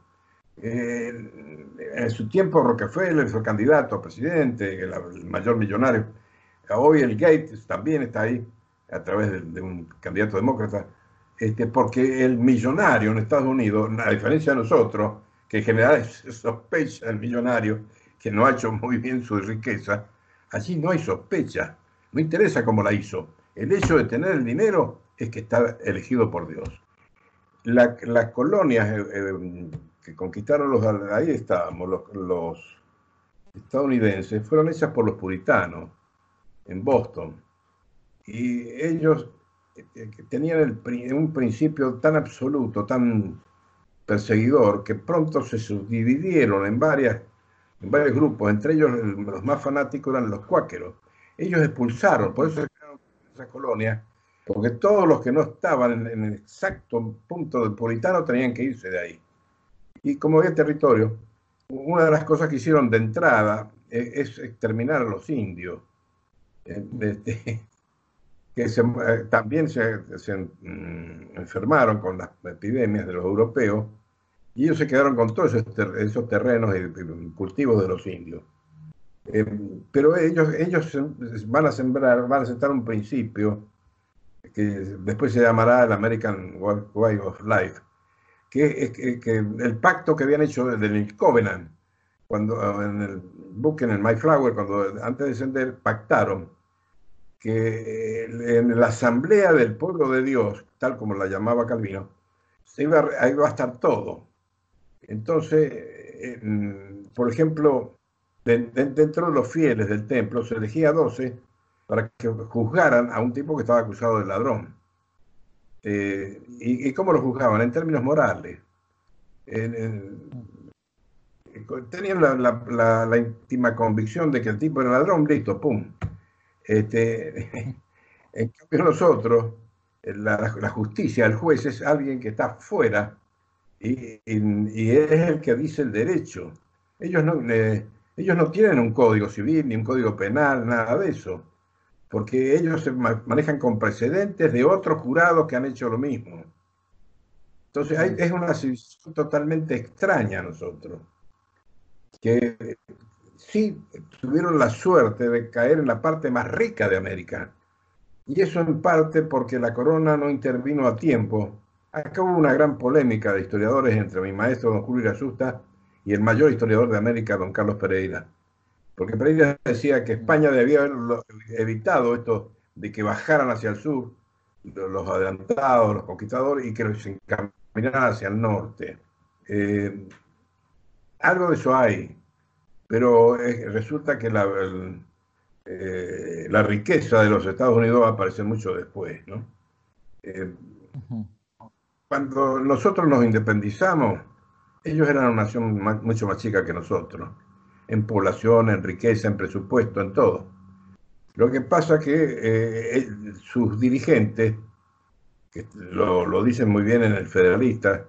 Eh, en su tiempo Rockefeller fue candidato a presidente, el, el mayor millonario. Hoy el Gates también está ahí a través de, de un candidato demócrata, este, porque el millonario en Estados Unidos, a diferencia de nosotros, que en general se sospecha del millonario que no ha hecho muy bien su riqueza, allí no hay sospecha, no interesa cómo la hizo. El hecho de tener el dinero es que está elegido por Dios. La, las colonias eh, eh, que conquistaron los, ahí estábamos, los, los estadounidenses, fueron hechas por los puritanos en Boston. Y ellos eh, tenían el, un principio tan absoluto, tan perseguidor que pronto se subdividieron en, varias, en varios grupos, entre ellos los más fanáticos eran los cuáqueros. Ellos expulsaron, por eso se crearon esas colonias, porque todos los que no estaban en, en el exacto punto del puritano tenían que irse de ahí. Y como había territorio, una de las cosas que hicieron de entrada es, es exterminar a los indios, eh, este, que se, eh, también se, se mm, enfermaron con las epidemias de los europeos, y ellos se quedaron con todos esos, ter esos terrenos y, y cultivos de los indios. Eh, pero ellos, ellos van a sembrar, van a sentar un principio que después se llamará el American Way of Life, que es que, que el pacto que habían hecho desde el Covenant, cuando en el buque, en el Mayflower, cuando antes de descender, pactaron que en la asamblea del pueblo de Dios, tal como la llamaba Calvino, se iba, ahí va a estar todo. Entonces, en, por ejemplo, de, de, dentro de los fieles del templo se elegía doce para que juzgaran a un tipo que estaba acusado de ladrón. Eh, y, ¿Y cómo lo juzgaban? En términos morales. En, en, tenían la, la, la, la íntima convicción de que el tipo era ladrón, listo, pum. Este, en cambio nosotros, la, la justicia, el juez es alguien que está fuera y, y, y es el que dice el derecho. Ellos no, eh, ellos no tienen un código civil ni un código penal, nada de eso, porque ellos se manejan con precedentes de otros jurados que han hecho lo mismo. Entonces hay, es una civilización totalmente extraña a nosotros, que sí tuvieron la suerte de caer en la parte más rica de América. Y eso en parte porque la corona no intervino a tiempo. Acá hubo una gran polémica de historiadores entre mi maestro, don Julio Irasusta, y el mayor historiador de América, don Carlos Pereira. Porque Pereira decía que España debía haber evitado esto de que bajaran hacia el sur los adelantados, los conquistadores, y que se encaminaran hacia el norte. Eh, algo de eso hay, pero eh, resulta que la, el, eh, la riqueza de los Estados Unidos va a aparecer mucho después, ¿no? Eh, uh-huh. Cuando nosotros nos independizamos, ellos eran una nación más, mucho más chica que nosotros, en población, en riqueza, en presupuesto, en todo. Lo que pasa es que eh, sus dirigentes, que lo, lo dicen muy bien en el Federalista,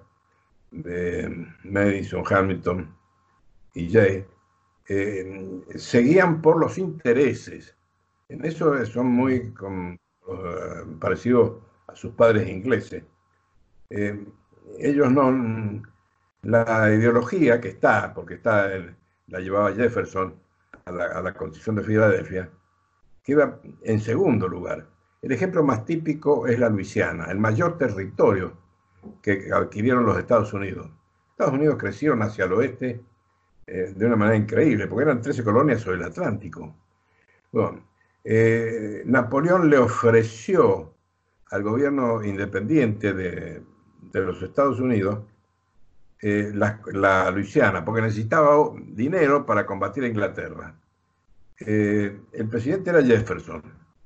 de Madison, Hamilton y Jay, eh, seguían por los intereses. En eso son muy con, uh, parecidos a sus padres ingleses. Eh, ellos no... La ideología que está, porque está el, la llevaba Jefferson a la, a la Constitución de Filadelfia, que iba en segundo lugar. El ejemplo más típico es la Luisiana, el mayor territorio que adquirieron los Estados Unidos. Estados Unidos crecieron hacia el oeste eh, de una manera increíble, porque eran trece colonias sobre el Atlántico. Bueno, eh, Napoleón le ofreció al gobierno independiente de, de los Estados Unidos eh, la, la Luisiana, porque necesitaba dinero para combatir a Inglaterra. Eh, el presidente era Jefferson.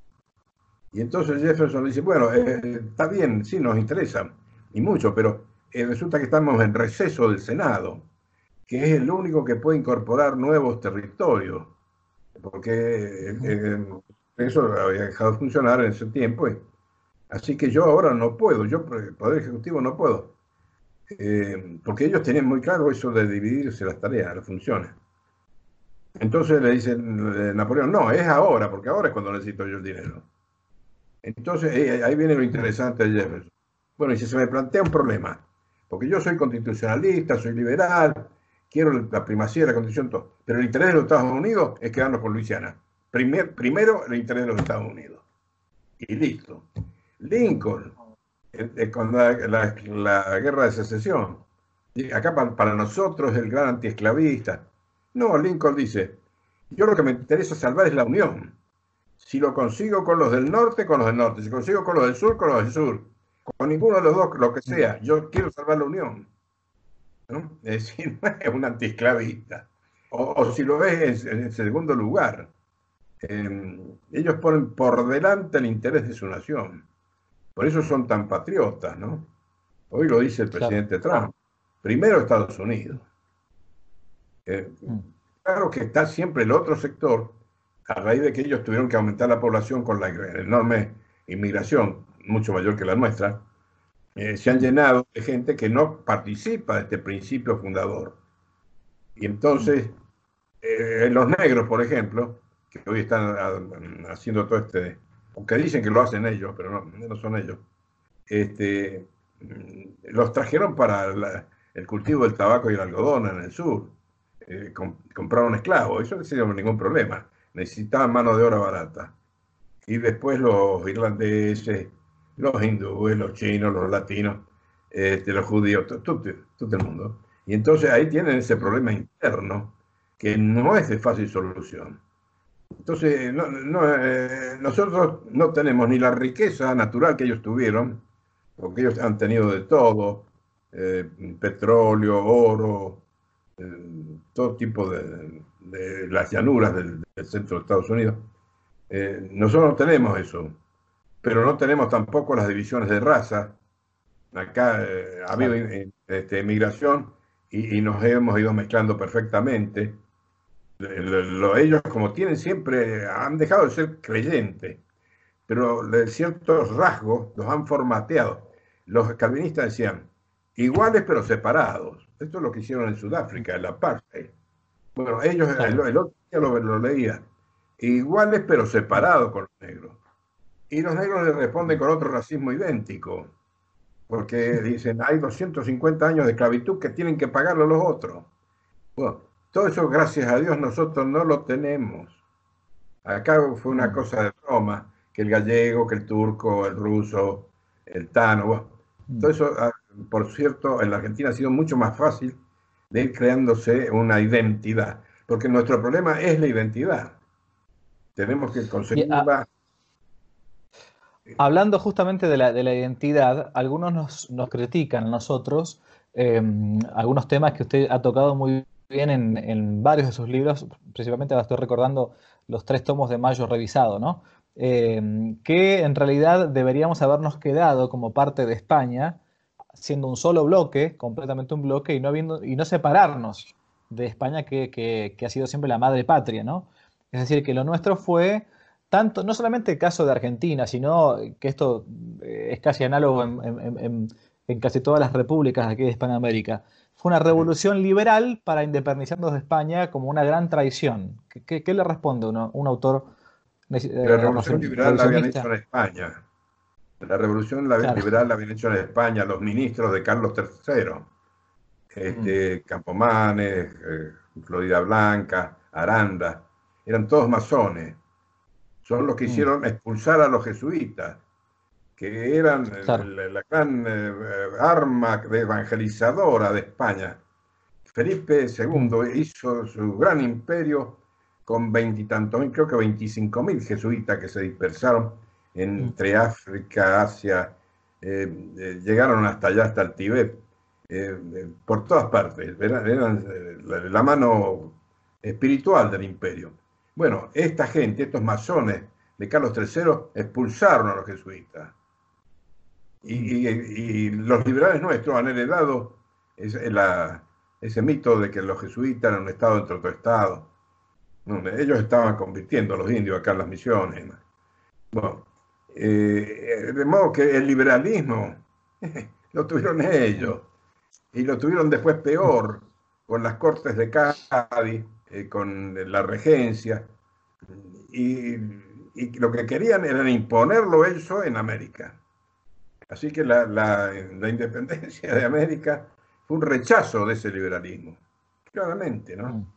Y entonces Jefferson le dice, bueno, eh, está bien, sí, nos interesa, y mucho, pero eh, resulta que estamos en receso del Senado, que es el único que puede incorporar nuevos territorios, porque eh, eh, eso había dejado de funcionar en ese tiempo. Eh. Así que yo ahora no puedo, yo, el Poder Ejecutivo, no puedo. Eh, porque ellos tenían muy claro eso de dividirse las tareas, las funciones. Entonces le dicen Napoleón, no, es ahora, porque ahora es cuando necesito yo el dinero. Entonces eh, ahí viene lo interesante de Jefferson. Bueno, y si se me plantea un problema, porque yo soy constitucionalista, soy liberal, quiero la primacía de la Constitución, todo, pero el interés de los Estados Unidos es quedarnos con Luisiana. Primer, primero el interés de los Estados Unidos. Y listo. Lincoln, con la, la, la guerra de secesión, acá para, para nosotros el gran antiesclavista. No, Lincoln dice, yo lo que me interesa salvar es la unión. Si lo consigo con los del norte, con los del norte. Si consigo con los del sur, con los del sur. Con ninguno de los dos, lo que sea. Yo quiero salvar la unión, ¿no? Es decir, no es un antiesclavista. O, o si lo ves en, en segundo lugar, eh, ellos ponen por delante el interés de su nación. Por eso son tan patriotas, ¿no? Hoy lo dice el presidente claro. Trump. Primero Estados Unidos. Eh, claro que está siempre el otro sector, a raíz de que ellos tuvieron que aumentar la población con la enorme inmigración, mucho mayor que la nuestra, eh, se han llenado de gente que no participa de este principio fundador. Y entonces, eh, los negros, por ejemplo, que hoy están a, haciendo todo este, aunque dicen que lo hacen ellos, pero no, no son ellos, este, los trajeron para la, el cultivo del tabaco y el algodón en el sur. Eh, comp compraron esclavos, eso no tenía ningún problema. Necesitaban mano de obra barata. Y después los irlandeses, los hindúes, los chinos, los latinos, este, los judíos, todo, todo el mundo. Y entonces ahí tienen ese problema interno que no es de fácil solución. Entonces, no, no, eh, nosotros no tenemos ni la riqueza natural que ellos tuvieron, porque ellos han tenido de todo, eh, petróleo, oro, eh, todo tipo de, de las llanuras del, del centro de Estados Unidos. Eh, nosotros no tenemos eso, pero no tenemos tampoco las divisiones de raza. Acá eh, ha habido este, migración y, y nos hemos ido mezclando perfectamente. Lo, lo, ellos, como tienen siempre, han dejado de ser creyentes, pero de ciertos rasgos los han formateado. Los calvinistas decían, iguales pero separados. Esto es lo que hicieron en Sudáfrica, el apartheid. Bueno, ellos, claro. el, el otro día lo, lo leía, iguales pero separados con los negros. Y los negros le responden con otro racismo idéntico, porque dicen, hay doscientos cincuenta años de esclavitud que tienen que pagarlo los otros. Bueno, todo eso, gracias a Dios, nosotros no lo tenemos. Acá fue una cosa de broma, que el gallego, que el turco, el ruso, el tano, bueno, todo eso, por cierto, en la Argentina ha sido mucho más fácil de ir creándose una identidad, porque nuestro problema es la identidad. Tenemos que conseguirla. Hablando justamente de la, de la identidad, algunos nos, nos critican a nosotros eh, algunos temas que usted ha tocado muy bien en, en varios de sus libros, principalmente ahora estoy recordando los tres tomos de Mayo revisado, ¿no? Eh, que en realidad deberíamos habernos quedado como parte de España, siendo un solo bloque, completamente un bloque, y no, habiendo, y no separarnos de España, que, que, que ha sido siempre la madre patria, ¿no? Es decir, que lo nuestro fue tanto, no solamente el caso de Argentina, sino que esto es casi análogo en, en, en, en casi todas las repúblicas aquí de Hispanoamérica. Fue una revolución liberal para independizarnos de España como una gran traición. ¿Qué, qué, qué le responde uno, un autor? Eh, la revolución liberal la habían hecho en España. La revolución la, claro. liberal la habían hecho en España los ministros de Carlos tercero. Este, mm. Campomanes, eh, Florida Blanca, Aranda. Eran todos masones. Son los que hicieron expulsar a los jesuitas, que eran claro. la, la gran eh, arma de evangelizadora de España. Felipe segundo mm. hizo su gran imperio con veintitantos, creo que veinticinco mil jesuitas que se dispersaron entre mm. África, Asia, eh, eh, llegaron hasta allá, hasta el Tíbet, eh, eh, por todas partes. Eran, eran eh, la, la mano espiritual del imperio. Bueno, esta gente, estos masones de Carlos tercero, expulsaron a los jesuitas. Y, y, y los liberales nuestros han heredado ese, la, ese mito de que los jesuitas eran un estado dentro de otro estado. No, ellos estaban convirtiendo a los indios acá en las misiones. Bueno, eh, de modo que el liberalismo lo tuvieron ellos. Y lo tuvieron después peor, con las Cortes de Cádiz, eh, con la regencia, y, y lo que querían era imponerlo eso en América. Así que la, la, la independencia de América fue un rechazo de ese liberalismo, claramente, ¿no? Mm.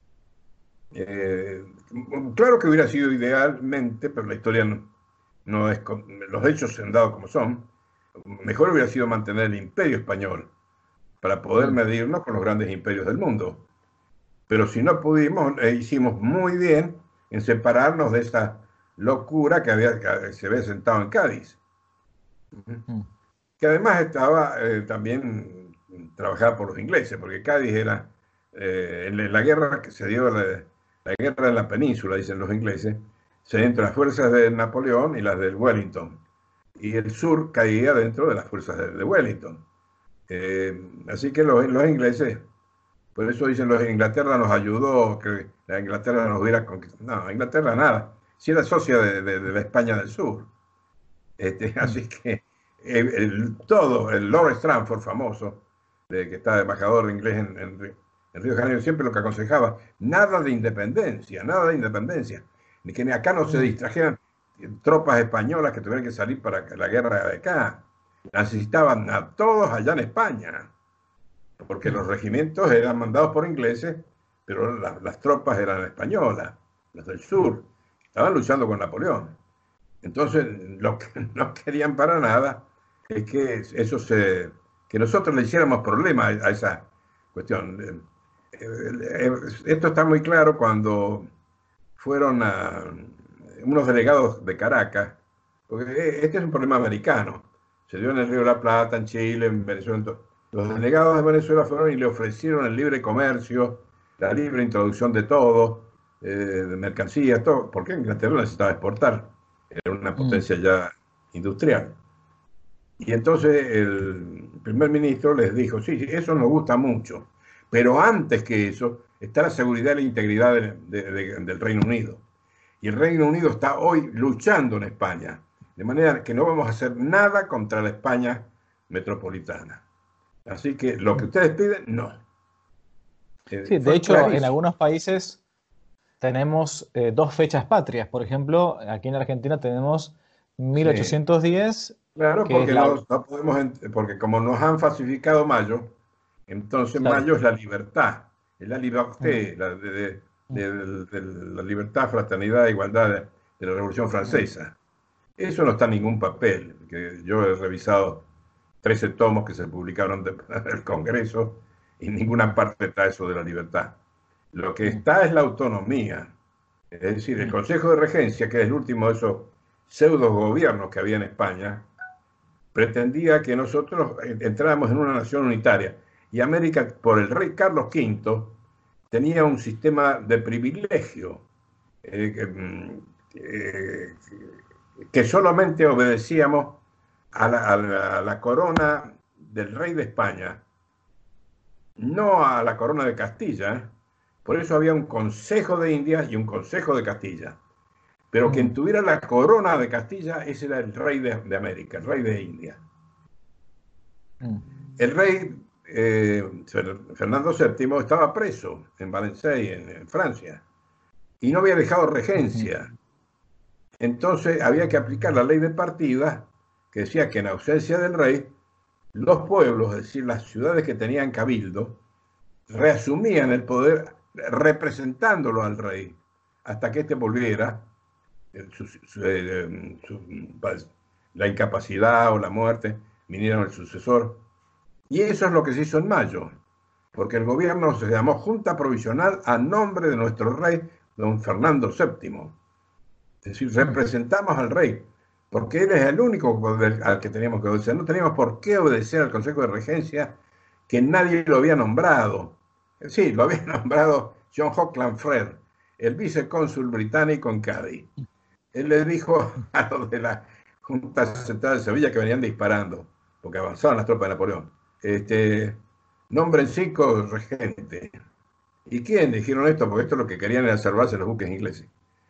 Eh, claro que hubiera sido idealmente, pero la historia no, no es, los hechos se han dado como son, mejor hubiera sido mantener el imperio español para poder mm. medirnos con los grandes imperios del mundo. Pero si no pudimos, eh, hicimos muy bien en separarnos de esa locura que, había, que se había sentado en Cádiz. Mm. Que además estaba eh, también trabajada por los ingleses, porque Cádiz era eh, en la guerra que se dio, la, la guerra en la península, dicen los ingleses, se dio entre las fuerzas de Napoleón y las del Wellington. Y el sur caía dentro de las fuerzas de, de Wellington. Eh, así que los, los ingleses, por eso dicen los Inglaterra nos ayudó, que la Inglaterra nos hubiera conquistado. No, Inglaterra nada, si era socia de, de, de la España del Sur. Este, así que el, el, todo, el Lord Stranford famoso, de, que está de embajador inglés en, en, en Río de Janeiro, siempre lo que aconsejaba, nada de independencia, nada de independencia, ni que ni acá no se distrajeran tropas españolas que tuvieran que salir para la guerra de acá. Necesitaban a todos allá en España, porque los regimientos eran mandados por ingleses, pero las, las tropas eran españolas, las del sur, estaban luchando con Napoleón. Entonces, lo que no querían para nada es que eso se, que nosotros le hiciéramos problema a esa cuestión. Esto está muy claro cuando fueron a unos delegados de Caracas, porque este es un problema americano. Se dio en el Río de la Plata, en Chile, en Venezuela. Los delegados de Venezuela fueron y le ofrecieron el libre comercio, la libre introducción de todo, eh, de mercancías, todo, porque Inglaterra necesitaba exportar. Era una potencia ya industrial. Y entonces el primer ministro les dijo, sí, eso nos gusta mucho, pero antes que eso está la seguridad y la integridad de, de, de, del Reino Unido. Y el Reino Unido está hoy luchando en España, de manera que no vamos a hacer nada contra la España metropolitana. Así que lo que ustedes piden, no. Eh, sí, de hecho, clarísimo. En algunos países tenemos eh, dos fechas patrias. Por ejemplo, aquí en Argentina tenemos mil ochocientos diez. Sí. Claro, porque, la... no, no podemos, porque como nos han falsificado mayo, entonces claro. Mayo es la libertad, es la liberté, mm. la de, de, de, de, de la libertad, fraternidad, igualdad de, de la Revolución Francesa. Eso no está en ningún papel, que yo he revisado trece tomos que se publicaron en el Congreso y en ninguna parte está eso de la libertad. Lo que está es la autonomía, es decir, el Consejo de Regencia, que es el último de esos pseudo gobiernos que había en España, pretendía que nosotros entráramos en una nación unitaria. Y América, por el rey Carlos quinto, tenía un sistema de privilegio eh, eh, que solamente obedecíamos a la, a, la, a la corona del rey de España, no a la corona de Castilla. Por eso había un consejo de Indias y un consejo de Castilla. Pero mm. quien tuviera la corona de Castilla, ese era el rey de, de América, el rey de India. Mm. El rey eh, Fernando séptimo estaba preso en Valencia, en, en Francia, y no había dejado regencia. Mm. Entonces había que aplicar la ley de partida, que decía que en ausencia del rey, los pueblos, es decir, las ciudades que tenían cabildo, reasumían el poder representándolo al rey, hasta que éste volviera. Su, su, su, la incapacidad o la muerte, vinieron el sucesor. Y eso es lo que se hizo en mayo, porque el gobierno se llamó Junta Provisional a nombre de nuestro rey, don Fernando séptimo. Es decir, representamos al rey, porque él es el único al que teníamos que obedecer. No teníamos por qué obedecer al Consejo de Regencia, que nadie lo había nombrado. Sí, lo había nombrado John Hockland Frere, el vicecónsul británico en Cádiz. Él le dijo a los de la Junta Central de Sevilla que venían disparando, porque avanzaban las tropas de Napoleón, este, nombren cinco regentes. ¿Y quién? Dijeron esto, porque esto es lo que querían era salvarse los buques ingleses.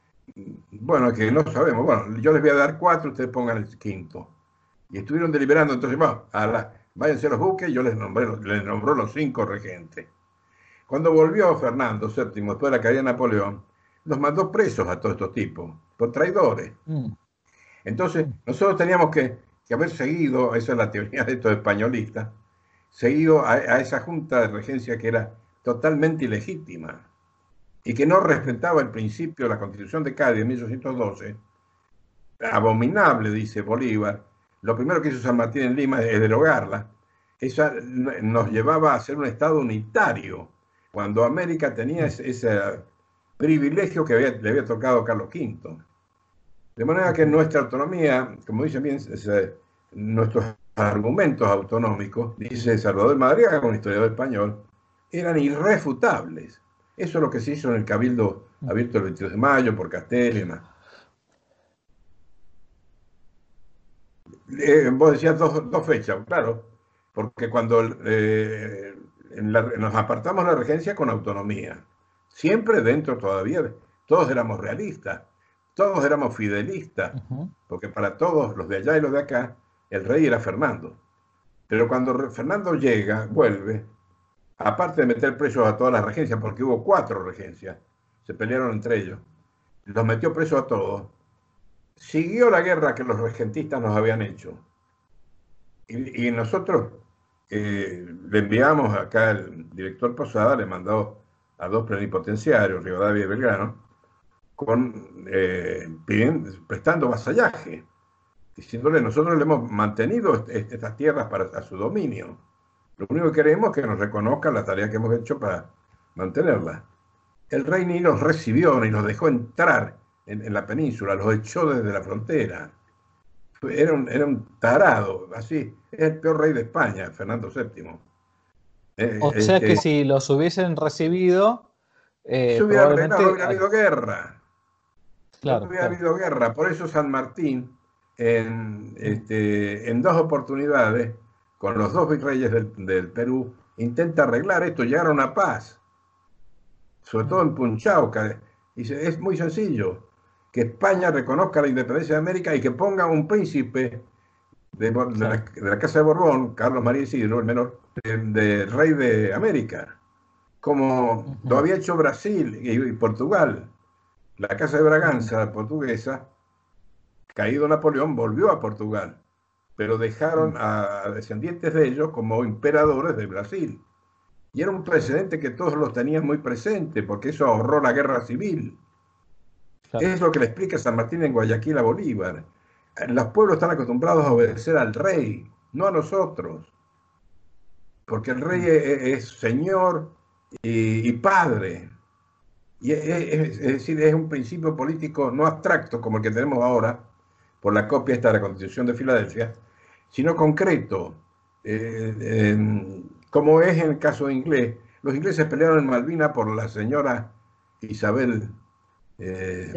Bueno, es que no sabemos. Bueno, yo les voy a dar cuatro, ustedes pongan el quinto. Y estuvieron deliberando, entonces, bueno, a la, váyanse a los buques, yo les, nombré, les nombró los cinco regentes. Cuando volvió Fernando séptimo, después de la caída de Napoleón, los mandó presos a todos estos tipos, por traidores. Mm. Entonces, nosotros teníamos que, que haber seguido, esa es la teoría de estos españolistas, seguido a, a esa junta de regencia que era totalmente ilegítima y que no respetaba el principio de la Constitución de Cádiz de mil ochocientos doce, abominable, dice Bolívar. Lo primero que hizo San Martín en Lima es derogarla. Esa nos llevaba a ser un Estado unitario, cuando América tenía ese, ese privilegio que había, le había tocado a Carlos quinto. De manera que nuestra autonomía, como dicen bien, es, es, nuestros argumentos autonómicos, dice Salvador Madariaga, un historiador español, eran irrefutables. Eso es lo que se hizo en el Cabildo abierto el veintidós de mayo por Castel y demás. Eh, vos decías dos, dos fechas, claro. porque cuando eh, en la, nos apartamos de la regencia con autonomía, siempre dentro todavía, todos éramos realistas, todos éramos fidelistas, Ujú. porque para todos los de allá y los de acá, el rey era Fernando. Pero cuando Fernando llega, vuelve, aparte de meter presos a todas las regencias, porque hubo cuatro regencias, se pelearon entre ellos, los metió presos a todos, siguió la guerra que los regentistas nos habían hecho. Y, y nosotros eh, le enviamos acá el director Posada, le mandó a dos plenipotenciarios, Rivadavia y Belgrano, con, eh, pidiendo, prestando vasallaje, diciéndole, nosotros le hemos mantenido est estas tierras para a su dominio. Lo único que queremos es que nos reconozcan la tarea que hemos hecho para mantenerla. El rey ni los recibió, ni los dejó entrar en, en la península, los echó desde la frontera. Era un, era un tarado, así. Es el peor rey de España, Fernando séptimo. Eh, O sea que este, si los hubiesen recibido, se eh, hubiera arreglado, no probablemente, hubiera ah, habido guerra. No claro, hubiera claro. habido guerra. Por eso San Martín, en, Mm. este, en dos oportunidades, con los dos virreyes del, del Perú, intenta arreglar esto, llegar a una paz. Sobre todo Mm. en Punchauca. Dice, es muy sencillo, que España reconozca la independencia de América y que ponga un príncipe de, de, la, Claro. de la Casa de Borbón, Carlos María Isidro, el menor, de, de rey de América, como lo Ujú. había hecho Brasil y, y Portugal. La Casa de Mm. Braganza portuguesa, caído Napoleón, volvió a Portugal, pero dejaron Mm. a descendientes de ellos como imperadores de Brasil. Y era un precedente que todos los tenían muy presente, porque eso ahorró la guerra civil. Claro. Es lo que le explica San Martín en Guayaquil a Bolívar. Los pueblos están acostumbrados a obedecer al rey, no a nosotros, porque el rey Mm. es, es señor y, y padre. Y es, es, es, decir, es un principio político no abstracto como el que tenemos ahora, por la copia esta de la Constitución de Filadelfia, sino concreto, eh, eh, como es en el caso de inglés. Los ingleses pelearon en Malvinas por la señora Isabel, eh,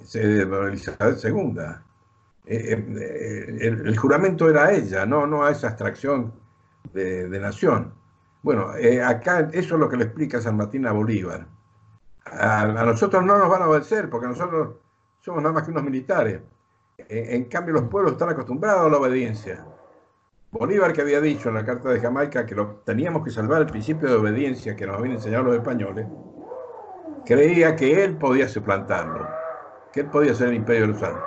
Isabel segunda. Eh, eh, el, el, juramento era a ella, no, no a esa abstracción de, de nación. Bueno, eh, acá eso es lo que le explica San Martín a Bolívar. A, a, nosotros no nos van a obedecer porque nosotros somos nada más que unos militares. En, en cambio, los Mm. pueblos están acostumbrados a la obediencia. Bolívar, que había dicho en la Carta de Jamaica que lo, teníamos que salvar el principio de obediencia que nos habían enseñado los españoles, creía que él podía suplantarlo, que él podía ser el imperio de los Andes.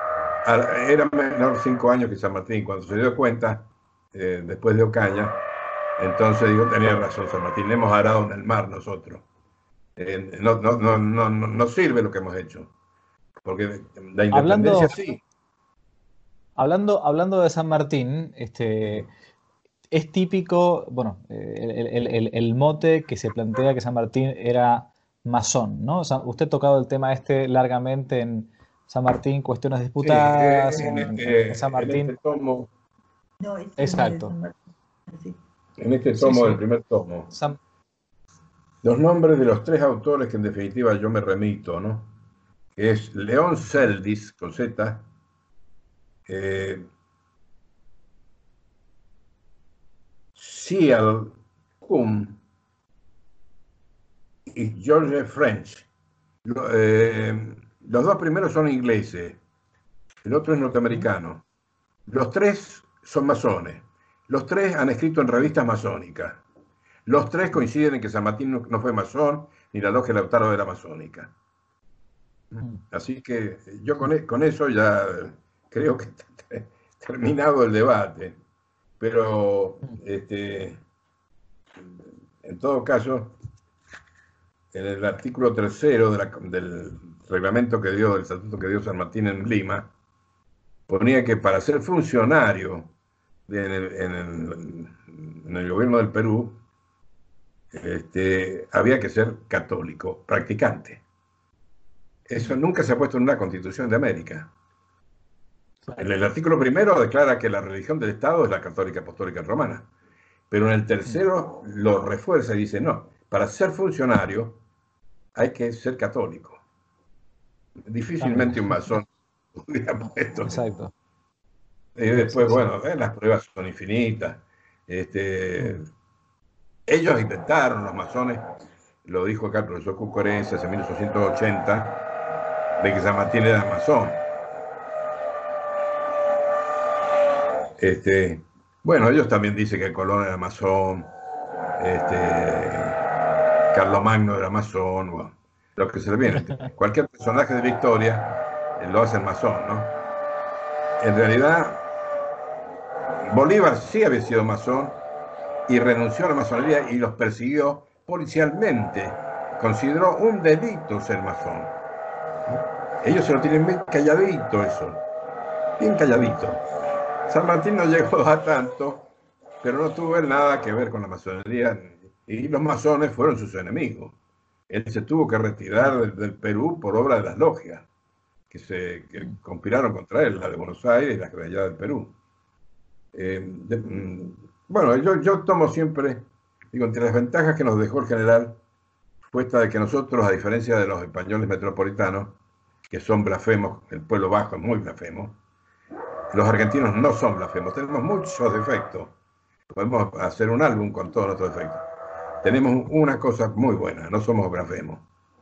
Era menor cinco años que San Martín. Cuando se dio cuenta, eh, después de Ocaña, entonces digo, tenía razón San Martín, le hemos arado en el mar nosotros. Eh, no, no, no, no, no sirve lo que hemos hecho, porque la independencia Hablando, sí. hablando, hablando de San Martín, este, es típico, bueno, eh, el, el- el- el mote que se plantea que San Martín era masón, ¿no? O sea, usted ha tocado el tema este largamente en San Martín, cuestiones Sí, disputadas, eh, en, en, en- en San este, en Martín. este tomo, No, este no es de Exacto. San Martín. Así. en este Sí, tomo, el sí. primer tomo, San- los nombres de los tres autores que en definitiva yo me remito, ¿no? Que es León Celdis, con Z, eh, Ciel Cum y George French. Lo, eh, los dos primeros son ingleses, el otro es Ujú. norteamericano. Los tres son masones. Los tres han escrito en revistas masónicas. Los tres coinciden en que San Martín no, no fue masón, ni la logia Lautaro era masónica. Mm. Así que yo con, e, con eso ya creo que he terminado el debate. Pero, Mm. este, en todo caso, en el artículo tercero de la, del reglamento que dio, del estatuto que dio San Martín en Lima, ponía que para ser funcionario en el, en el, en el gobierno del Perú, este, había que ser católico, practicante. Eso Mm. nunca se ha puesto en una constitución de América. En Claro. el artículo primero declara que la religión del Estado es la católica apostólica romana, pero en el Mm. tercero lo refuerza y dice, no, para ser funcionario hay que ser católico. Ah, mira. Difícilmente un masón hubiera puesto. Exacto. Y después, Sí, sí. bueno, eh, las pruebas son infinitas. Este, ellos inventaron, los masones, lo dijo acá el profesor Cucorense en mil ochocientos ochenta, de que San Martín era masón. Este, bueno, ellos también dicen que Colón era masón, este, Carlomagno era masón, bueno, lo que se le viene. Cualquier personaje de la historia eh, lo hace masón, ¿no? En realidad, Bolívar sí había sido masón y renunció a la masonería y los persiguió policialmente. Consideró un delito ser masón. Ellos se lo tienen bien calladito eso, bien calladito. San Martín no llegó a tanto, pero no tuvo nada que ver con la masonería y los masones fueron sus enemigos. Él se tuvo que retirar del, del Perú por obra de las logias que se que conspiraron contra él, la de Buenos Aires y la de allá del Perú. Eh, de, bueno, yo, yo tomo siempre, digo, entre las ventajas que nos dejó el general fue esta de que nosotros, a diferencia de los españoles metropolitanos, que son blasfemos, el pueblo bajo es muy blasfemo, los argentinos no son blasfemos, tenemos muchos defectos. Podemos hacer un álbum con todos nuestros defectos. Tenemos una cosa muy buena, no somos blasfemos.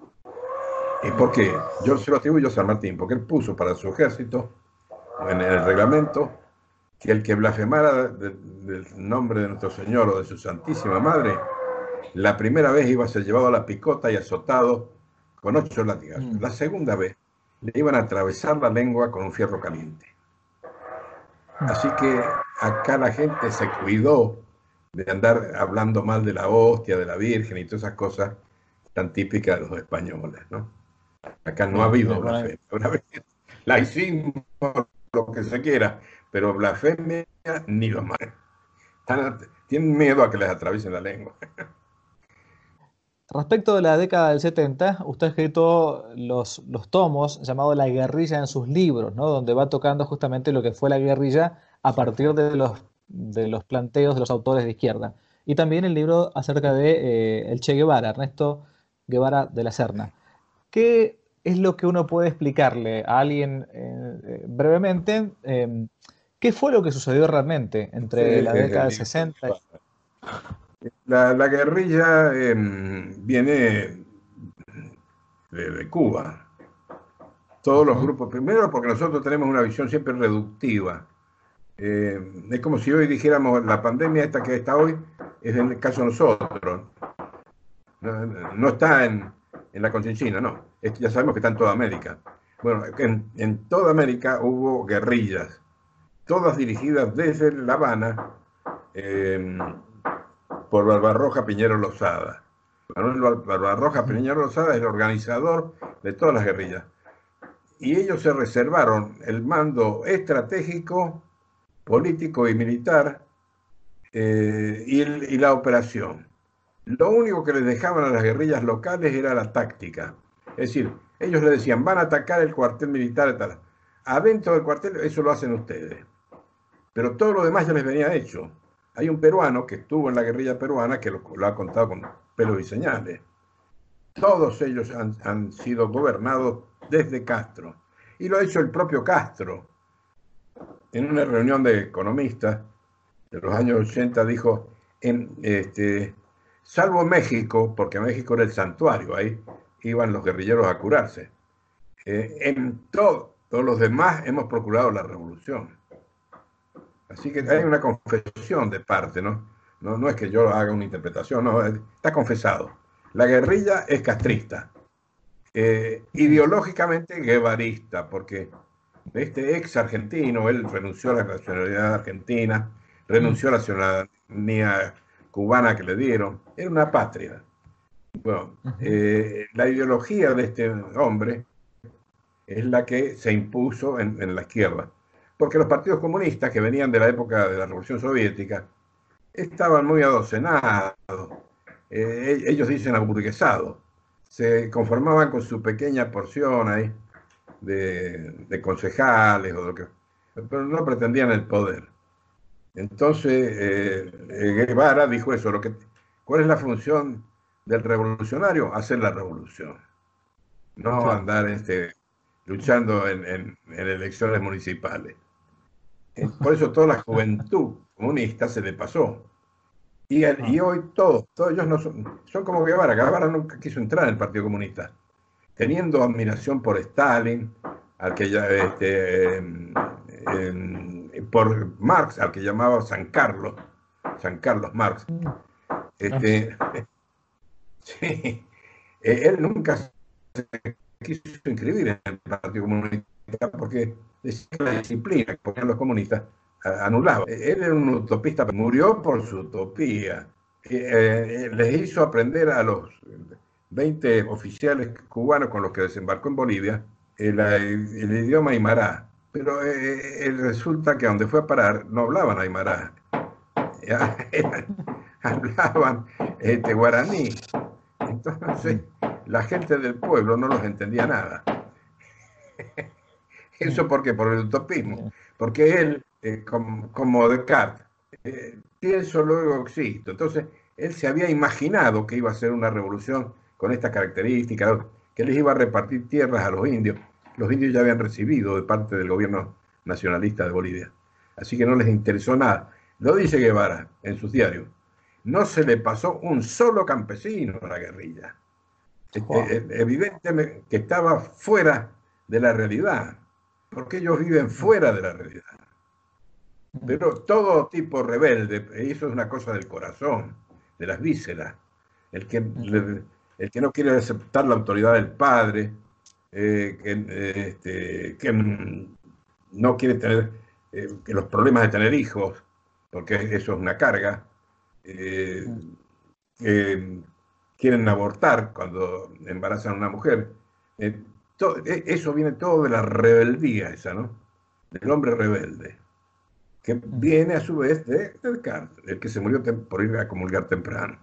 ¿Y por qué? Yo se lo atribuyo a San Martín, porque él puso para su ejército, en el reglamento, que el que blasfemara del nombre de nuestro Señor o de su Santísima Madre, la primera vez iba a ser llevado a la picota y azotado con ocho latigazos. La segunda vez le iban a atravesar la lengua con un fierro caliente. Así que acá la gente se cuidó de andar hablando mal de la hostia, de la Virgen y todas esas cosas tan típicas de los españoles, ¿no? Acá no ha habido blasfemia. Una vez la hicimos lo que se quiera, pero blasfemia ni los malos. Tienen miedo a que les atraviesen la lengua. Respecto de la década del setenta, usted ha escrito los, los tomos llamados La guerrilla en sus libros, ¿no? Donde va tocando justamente lo que fue la guerrilla a partir de los, de los planteos de los autores de izquierda. Y también el libro acerca de eh, el Che Guevara, Ernesto Guevara de la Serna. ¿Qué es lo que uno puede explicarle a alguien eh, brevemente? Eh, ¿Qué fue lo que sucedió realmente entre Sí, la década del sesenta? La, la guerrilla eh, viene de, de Cuba. Todos los grupos, primero porque nosotros tenemos una visión siempre reductiva. Eh, es como si hoy dijéramos la pandemia esta que está hoy es en el caso de nosotros. No, no está en, en la Conchinchina, no. Es, ya sabemos que está en toda América. Bueno, en, en toda América hubo guerrillas, todas dirigidas desde La Habana eh, por Barbarroja Piñero Lozada. Manuel Barbarroja Piñero Lozada es el organizador de todas las guerrillas. Y ellos se reservaron el mando estratégico, político y militar eh, y, el, y la operación. Lo único que les dejaban a las guerrillas locales era la táctica. Es decir, ellos le decían, van a atacar el cuartel militar y tal. Adentro del cuartel eso lo hacen ustedes. Pero todo lo demás ya les venía hecho. Hay un peruano que estuvo en la guerrilla peruana que lo, lo ha contado con pelos y señales. Todos ellos han, han sido gobernados desde Castro. Y lo ha hecho el propio Castro. En una reunión de economistas de los años ochenta dijo, en, este, salvo México, porque México era el santuario, ahí iban los guerrilleros a curarse. Eh, en todo, todos los demás hemos procurado la revolución. Así que hay una confesión de parte, ¿no? No, no es que yo haga una interpretación, no, está confesado. La guerrilla es castrista, eh, ideológicamente guevarista, porque este ex argentino, él renunció a la nacionalidad argentina, renunció a la ciudadanía cubana que le dieron, era una patria. Bueno, eh, la ideología de este hombre es la que se impuso en, en la izquierda, porque los partidos comunistas que venían de la época de la Revolución Soviética estaban muy adocenados, eh, ellos dicen aburguesados, se conformaban con su pequeña porción ahí de, de concejales, o lo que, pero no pretendían el poder. Entonces eh, Guevara dijo eso, lo que, ¿cuál es la función del revolucionario? Hacer la revolución, no claro. andar este, luchando en, en, en elecciones municipales. Por eso toda la juventud comunista se le pasó. Y, el- Ah, y hoy todos, todos ellos no son, son como Guevara. Guevara nunca quiso entrar en el Partido Comunista, teniendo admiración por Stalin, al que ya, este, em, em, por Marx, al que llamaba San Carlos, San Carlos Marx. mm, ah, Este, sí, eh, él nunca se quiso inscribir en el Partido Comunista porque decía que la disciplina que ponían los comunistas a- anulaba. Él era un utopista, murió por su utopía. Eh, eh, les hizo aprender a los veinte oficiales cubanos con los que desembarcó en Bolivia el, el- el idioma aymara. Pero eh, eh, resulta que a donde fue a parar no hablaban aymara, ya, eran- hablaban este, guaraní. Entonces, mm, la gente del pueblo no los entendía nada. mm, ¿Eso por qué? Por el utopismo. sí, Porque él, eh, como, como Descartes, eh, pienso, luego existo. Entonces, él se había imaginado que iba a ser una revolución con estas características, que les iba a repartir tierras a los indios. Los indios ya habían recibido de parte del gobierno nacionalista de Bolivia. Así que no les interesó nada. Lo dice Guevara en sus diarios. No se le pasó un solo campesino a la guerrilla. Joa, Evidentemente que estaba fuera de la realidad, porque ellos viven mm, fuera de la realidad. mm, Pero todo tipo rebelde, eso es una cosa del corazón, de las vísceras. El que, mm, le- el que no quiere aceptar la autoridad del padre, eh, que, eh, este, que mm, no quiere tener eh, que los problemas de tener hijos, porque eso es una carga, eh, mm, que quieren abortar cuando embarazan a una mujer. Eh, to- eh, eso viene todo de la rebeldía esa, ¿no? Del hombre rebelde, que mm. viene a su vez de Descartes, el que se murió por ir a comulgar temprano.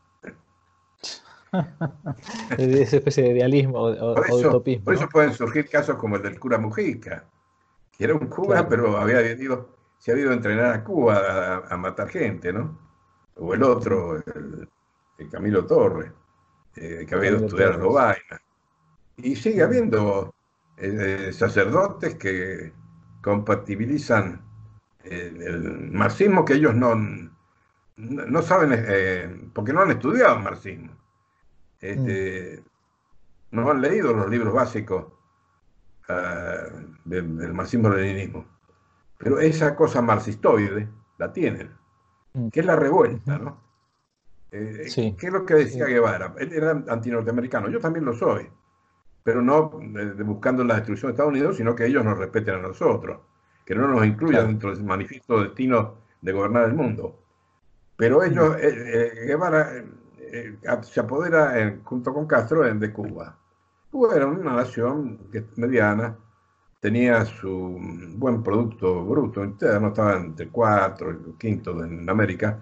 De esa especie de idealismo o, o- Por o de eso, utopismo, por eso ¿no? pueden surgir casos como el del cura Mujica, que era un cura, Claro. pero había ido, se había ido a entrenar a Cuba a, a matar gente, ¿no? O el Mm, otro, el, el Camilo Torres, eh, que había ido a Camilo estudiar a Torres. Lovaina. Y sigue Mm, habiendo eh, sacerdotes que compatibilizan el, el marxismo que ellos no, no saben, eh, porque no han estudiado marxismo. mm, Este, no han leído los libros básicos uh, del, del marxismo-leninismo. Pero esa cosa marxistoide la tienen, mm, que es la revuelta, ujú. ¿no? Eh, Sí, ¿Qué es lo que decía sí, Guevara? Él era antinorteamericano, yo también lo soy, pero no eh, buscando la destrucción de Estados Unidos, sino que ellos nos respeten a nosotros, que no nos incluyan claro. dentro del manifiesto destino de gobernar el mundo. Pero Mm, ellos, eh, eh, Guevara eh, eh, se apodera eh, junto con Castro en, de Cuba. Cuba era una nación que, mediana, tenía su buen producto bruto interno, estaba entre cuatro y quinto en América,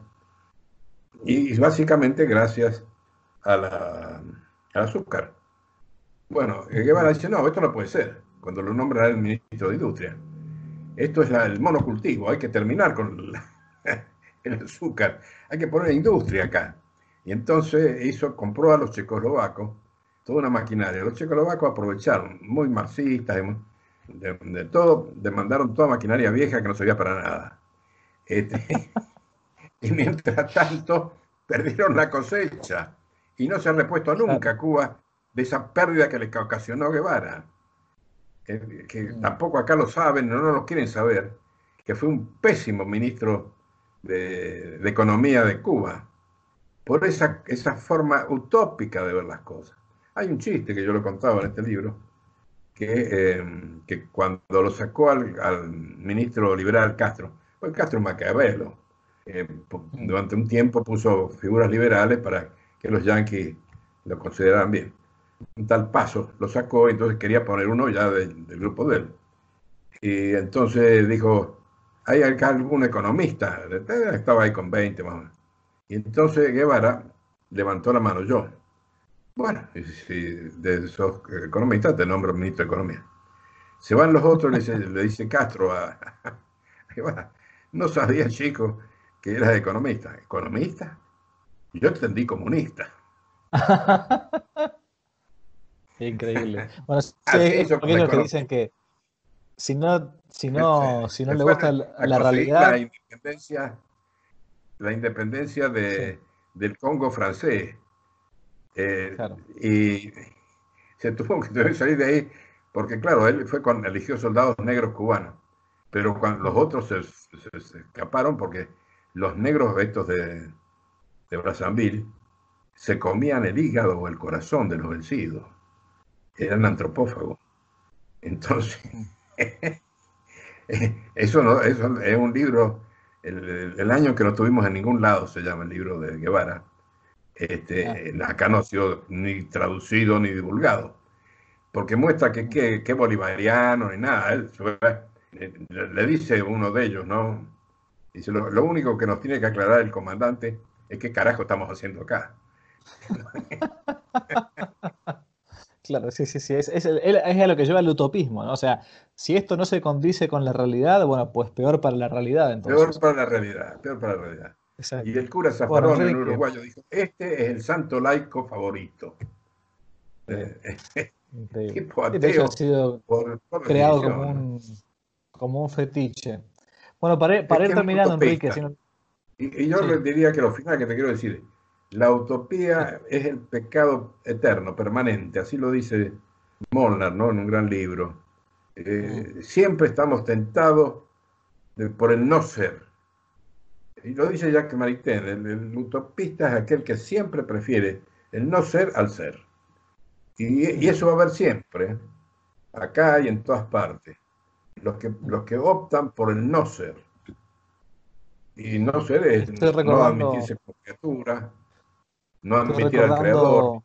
y básicamente gracias a la, al azúcar. Bueno, Guevara ujú, dice, no, esto no puede ser, cuando lo nombra el ministro de Industria. Esto es la, el monocultivo, hay que terminar con la, el azúcar, hay que poner industria acá. Y entonces hizo, compró a los checoslovacos toda una maquinaria. Los checoslovacos aprovecharon, muy marxistas, de, de todo, demandaron toda maquinaria vieja que no servía para nada. Este, y mientras tanto, perdieron la cosecha y no se ha repuesto nunca claro. a Cuba de esa pérdida que le ocasionó Guevara, que, que Mm, tampoco acá lo saben, no, no lo quieren saber, que fue un pésimo ministro de, de Economía de Cuba, por esa, esa forma utópica de ver las cosas. Hay un chiste que yo lo contaba en este libro, que, eh, que cuando lo sacó al, al, ministro liberal Castro, pues Castro es Maquiavelo, eh, mm, durante un tiempo puso figuras liberales para que los yanquis lo consideraran bien. Un tal Paso lo sacó y entonces quería poner uno ya del, del grupo de él. Y entonces dijo, ¿hay acá algún economista? Estaba ahí con veinte más o menos. Y entonces Guevara levantó la mano, yo. Bueno, si de esos economistas te nombro ministro de Economía. Se van los otros, le dice, le dice Castro a, a Guevara, no sabía, chico, que eras economista. ¿Economista? Yo entendí comunista. Increíble. Bueno, sí, Así hay hizo con la aquellos que economía. dicen que si no, si Él se, no, si no se le fue gusta a, la a la conseguir la realidad, independencia la independencia de, sí. del Congo francés. Eh, claro. Y se tuvo que salir de ahí, porque claro, él fue con, eligió soldados negros cubanos, pero cuando los otros se, se, se escaparon porque los negros estos de, de Brazzaville se comían el hígado o el corazón de los vencidos, eran antropófagos. Entonces, eso, no, eso es un libro, el, el año que no estuvimos en ningún lado se llama el libro de Guevara. Este, ah. Acá no ha sido ni traducido ni divulgado, porque muestra que, que, que bolivariano ni nada. Él, le, le dice uno de ellos, ¿no? Dice, lo, lo único que nos tiene que aclarar el comandante es qué carajo estamos haciendo acá. Claro, sí, sí, sí, es, es, es a lo que lleva el utopismo, ¿no? O sea, si esto no se condice con la realidad, bueno, pues peor para la realidad, entonces. Peor para la realidad, peor para la realidad. Exacto. Y el cura Zaffarón, bueno, el uruguayo, dijo, este es el santo laico favorito. Eh, tipo ateo, de hecho, ha sido por, por creado como un, como un fetiche. Bueno, para, para ir terminando, Enrique. Si no... Y, y yo sí. le diría que lo final que te quiero decir, la utopía es el pecado eterno, permanente, así lo dice Molnar, ¿no? En un gran libro. Eh, mm. Siempre estamos tentados de, por el no ser. Y lo dice Jacques Maritain, el, el utopista es aquel que siempre prefiere el no ser al ser. Y, y eso va a haber siempre, acá y en todas partes. Los que, los que optan por el no ser. Y no ser es recordando... no admitirse como criatura, no admitir al creador.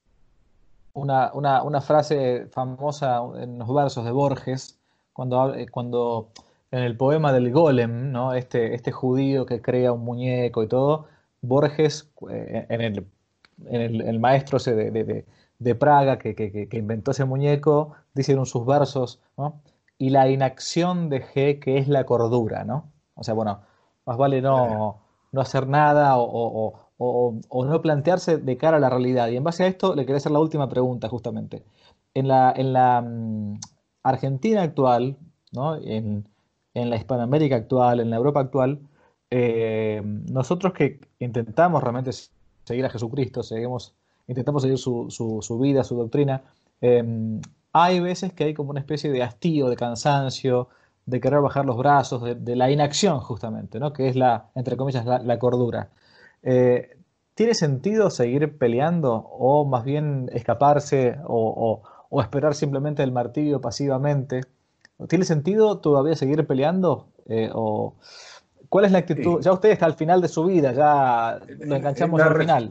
Una, una, una frase famosa en los versos de Borges, cuando, cuando en el poema del Golem, ¿no? este, este judío que crea un muñeco y todo, Borges, en el, en el, el maestro ese de, de, de Praga que, que, que inventó ese muñeco, dice en sus versos, ¿no? Y la inacción de G, que es la cordura, ¿no? O sea, bueno, más vale no, no hacer nada o, o, o, o no plantearse de cara a la realidad. Y en base a esto le quería hacer la última pregunta, justamente. En la, en la um, Argentina actual, ¿no? en, en la Hispanoamérica actual, en la Europa actual, eh, nosotros que intentamos realmente seguir a Jesucristo, seguimos, intentamos seguir su, su, su vida, su doctrina, eh, hay veces que hay como una especie de hastío, de cansancio, de querer bajar los brazos, de, de la inacción justamente, ¿no? Que es la, entre comillas, la, la cordura. Eh, ¿Tiene sentido seguir peleando o más bien escaparse o, o, o esperar simplemente el martirio pasivamente? ¿Tiene sentido todavía seguir peleando? Eh, o, ¿cuál es la actitud? Sí. Ya usted está al final de su vida, ya lo enganchamos al final.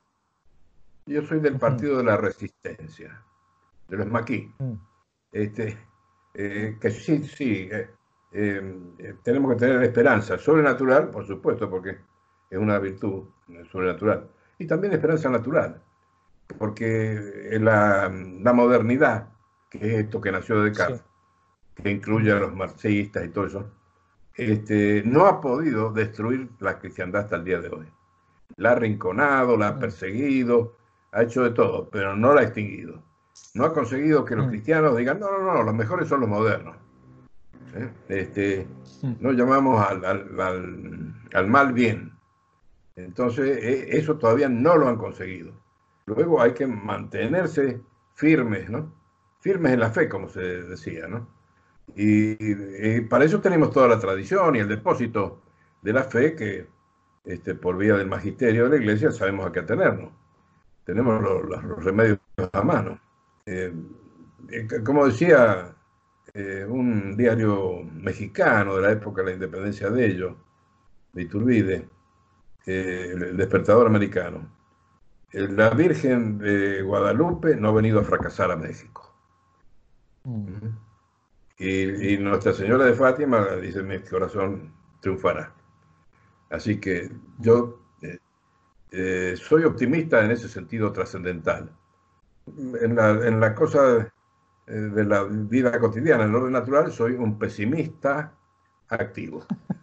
Yo soy del partido uh-huh. de la resistencia, de los maquis. Uh-huh. Este, eh, que sí, sí, eh, eh, tenemos que tener esperanza sobrenatural, por supuesto, porque es una virtud sobrenatural, y también esperanza natural, porque la, la modernidad, que es esto que nació de Descartes, sí. que incluye a los marxistas y todo eso, este, no ha podido destruir la cristiandad hasta el día de hoy. La ha arrinconado, la ha perseguido, ha hecho de todo, pero no la ha extinguido. No ha conseguido que los cristianos digan, no, no, no, los mejores son los modernos. ¿Eh? Este, no llamamos al, al, al, al mal bien. Entonces, eso todavía no lo han conseguido. Luego hay que mantenerse firmes, ¿no? Firmes en la fe, como se decía, ¿no? Y, y para eso tenemos toda la tradición y el depósito de la fe que, este, por vía del magisterio de la Iglesia, sabemos a qué atenernos. Tenemos los, los remedios a mano. Eh, como decía eh, un diario mexicano de la época de la independencia de ellos, de Iturbide, eh, el despertador americano, eh, la Virgen de Guadalupe no ha venido a fracasar a México. Mm. Y, y Nuestra Señora de Fátima dice, mi corazón triunfará. Así que yo eh, eh, soy optimista en ese sentido trascendental. En la, en la cosa eh, de la vida cotidiana, en el orden natural, soy un pesimista activo.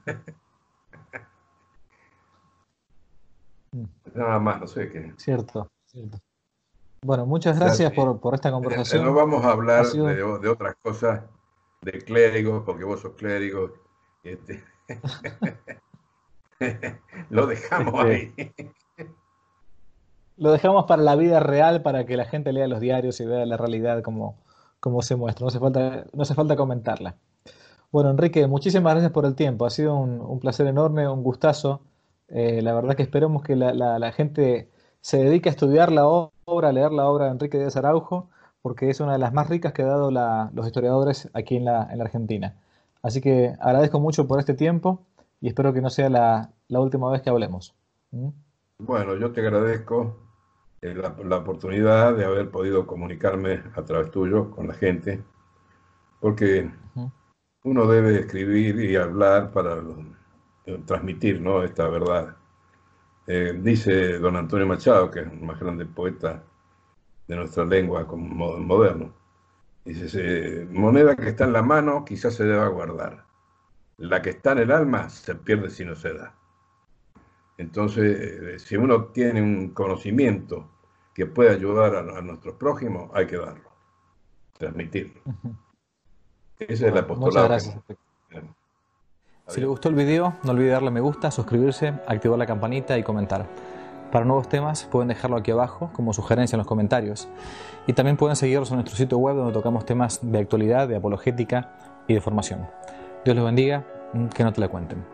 Nada más, no sé qué. Cierto, cierto. Bueno, muchas gracias o sea, por, por esta conversación. No vamos a hablar sido... de, de otras cosas, de clérigos, porque vos sos clérigo. Este. Lo dejamos Este, ahí. lo dejamos para la vida real, para que la gente lea los diarios y vea la realidad como, como se muestra. No hace falta, no hace falta comentarla. Bueno, Enrique, muchísimas gracias por el tiempo. Ha sido un, un placer enorme, un gustazo. Eh, la verdad que esperemos que la, la- la gente se dedique a estudiar la o- obra, a leer la obra de Enrique Díaz Araujo, porque es una de las más ricas que ha dado la- los historiadores aquí en la, en la Argentina. Así que agradezco mucho por este tiempo y espero que no sea la, la última vez que hablemos. ¿Mm? Bueno, yo te agradezco eh, la, la oportunidad de haber podido comunicarme a través tuyo con la gente, porque Ujú. uno debe escribir y hablar para eh, transmitir, ¿no?, esta verdad. Eh, dice don Antonio Machado, que es el más grande poeta de nuestra lengua como mo- moderno, dice, "Se- moneda que está en la mano quizás se deba guardar, la que está en el alma se pierde si no se da". Entonces, eh, si uno tiene un conocimiento que puede ayudar a, a nuestros prójimos, hay que darlo, transmitirlo. Ujú. Ese es el Bueno, muchas apostolado que gracias. hemos tenemos. Si le Adiós. gustó el video, no olvide darle me gusta, suscribirse, activar la campanita y comentar. Para nuevos temas pueden dejarlo aquí abajo como sugerencia en los comentarios. Y también pueden seguirnos en nuestro sitio web donde tocamos temas de actualidad, de apologética y de formación. Dios los bendiga, que no te la cuenten.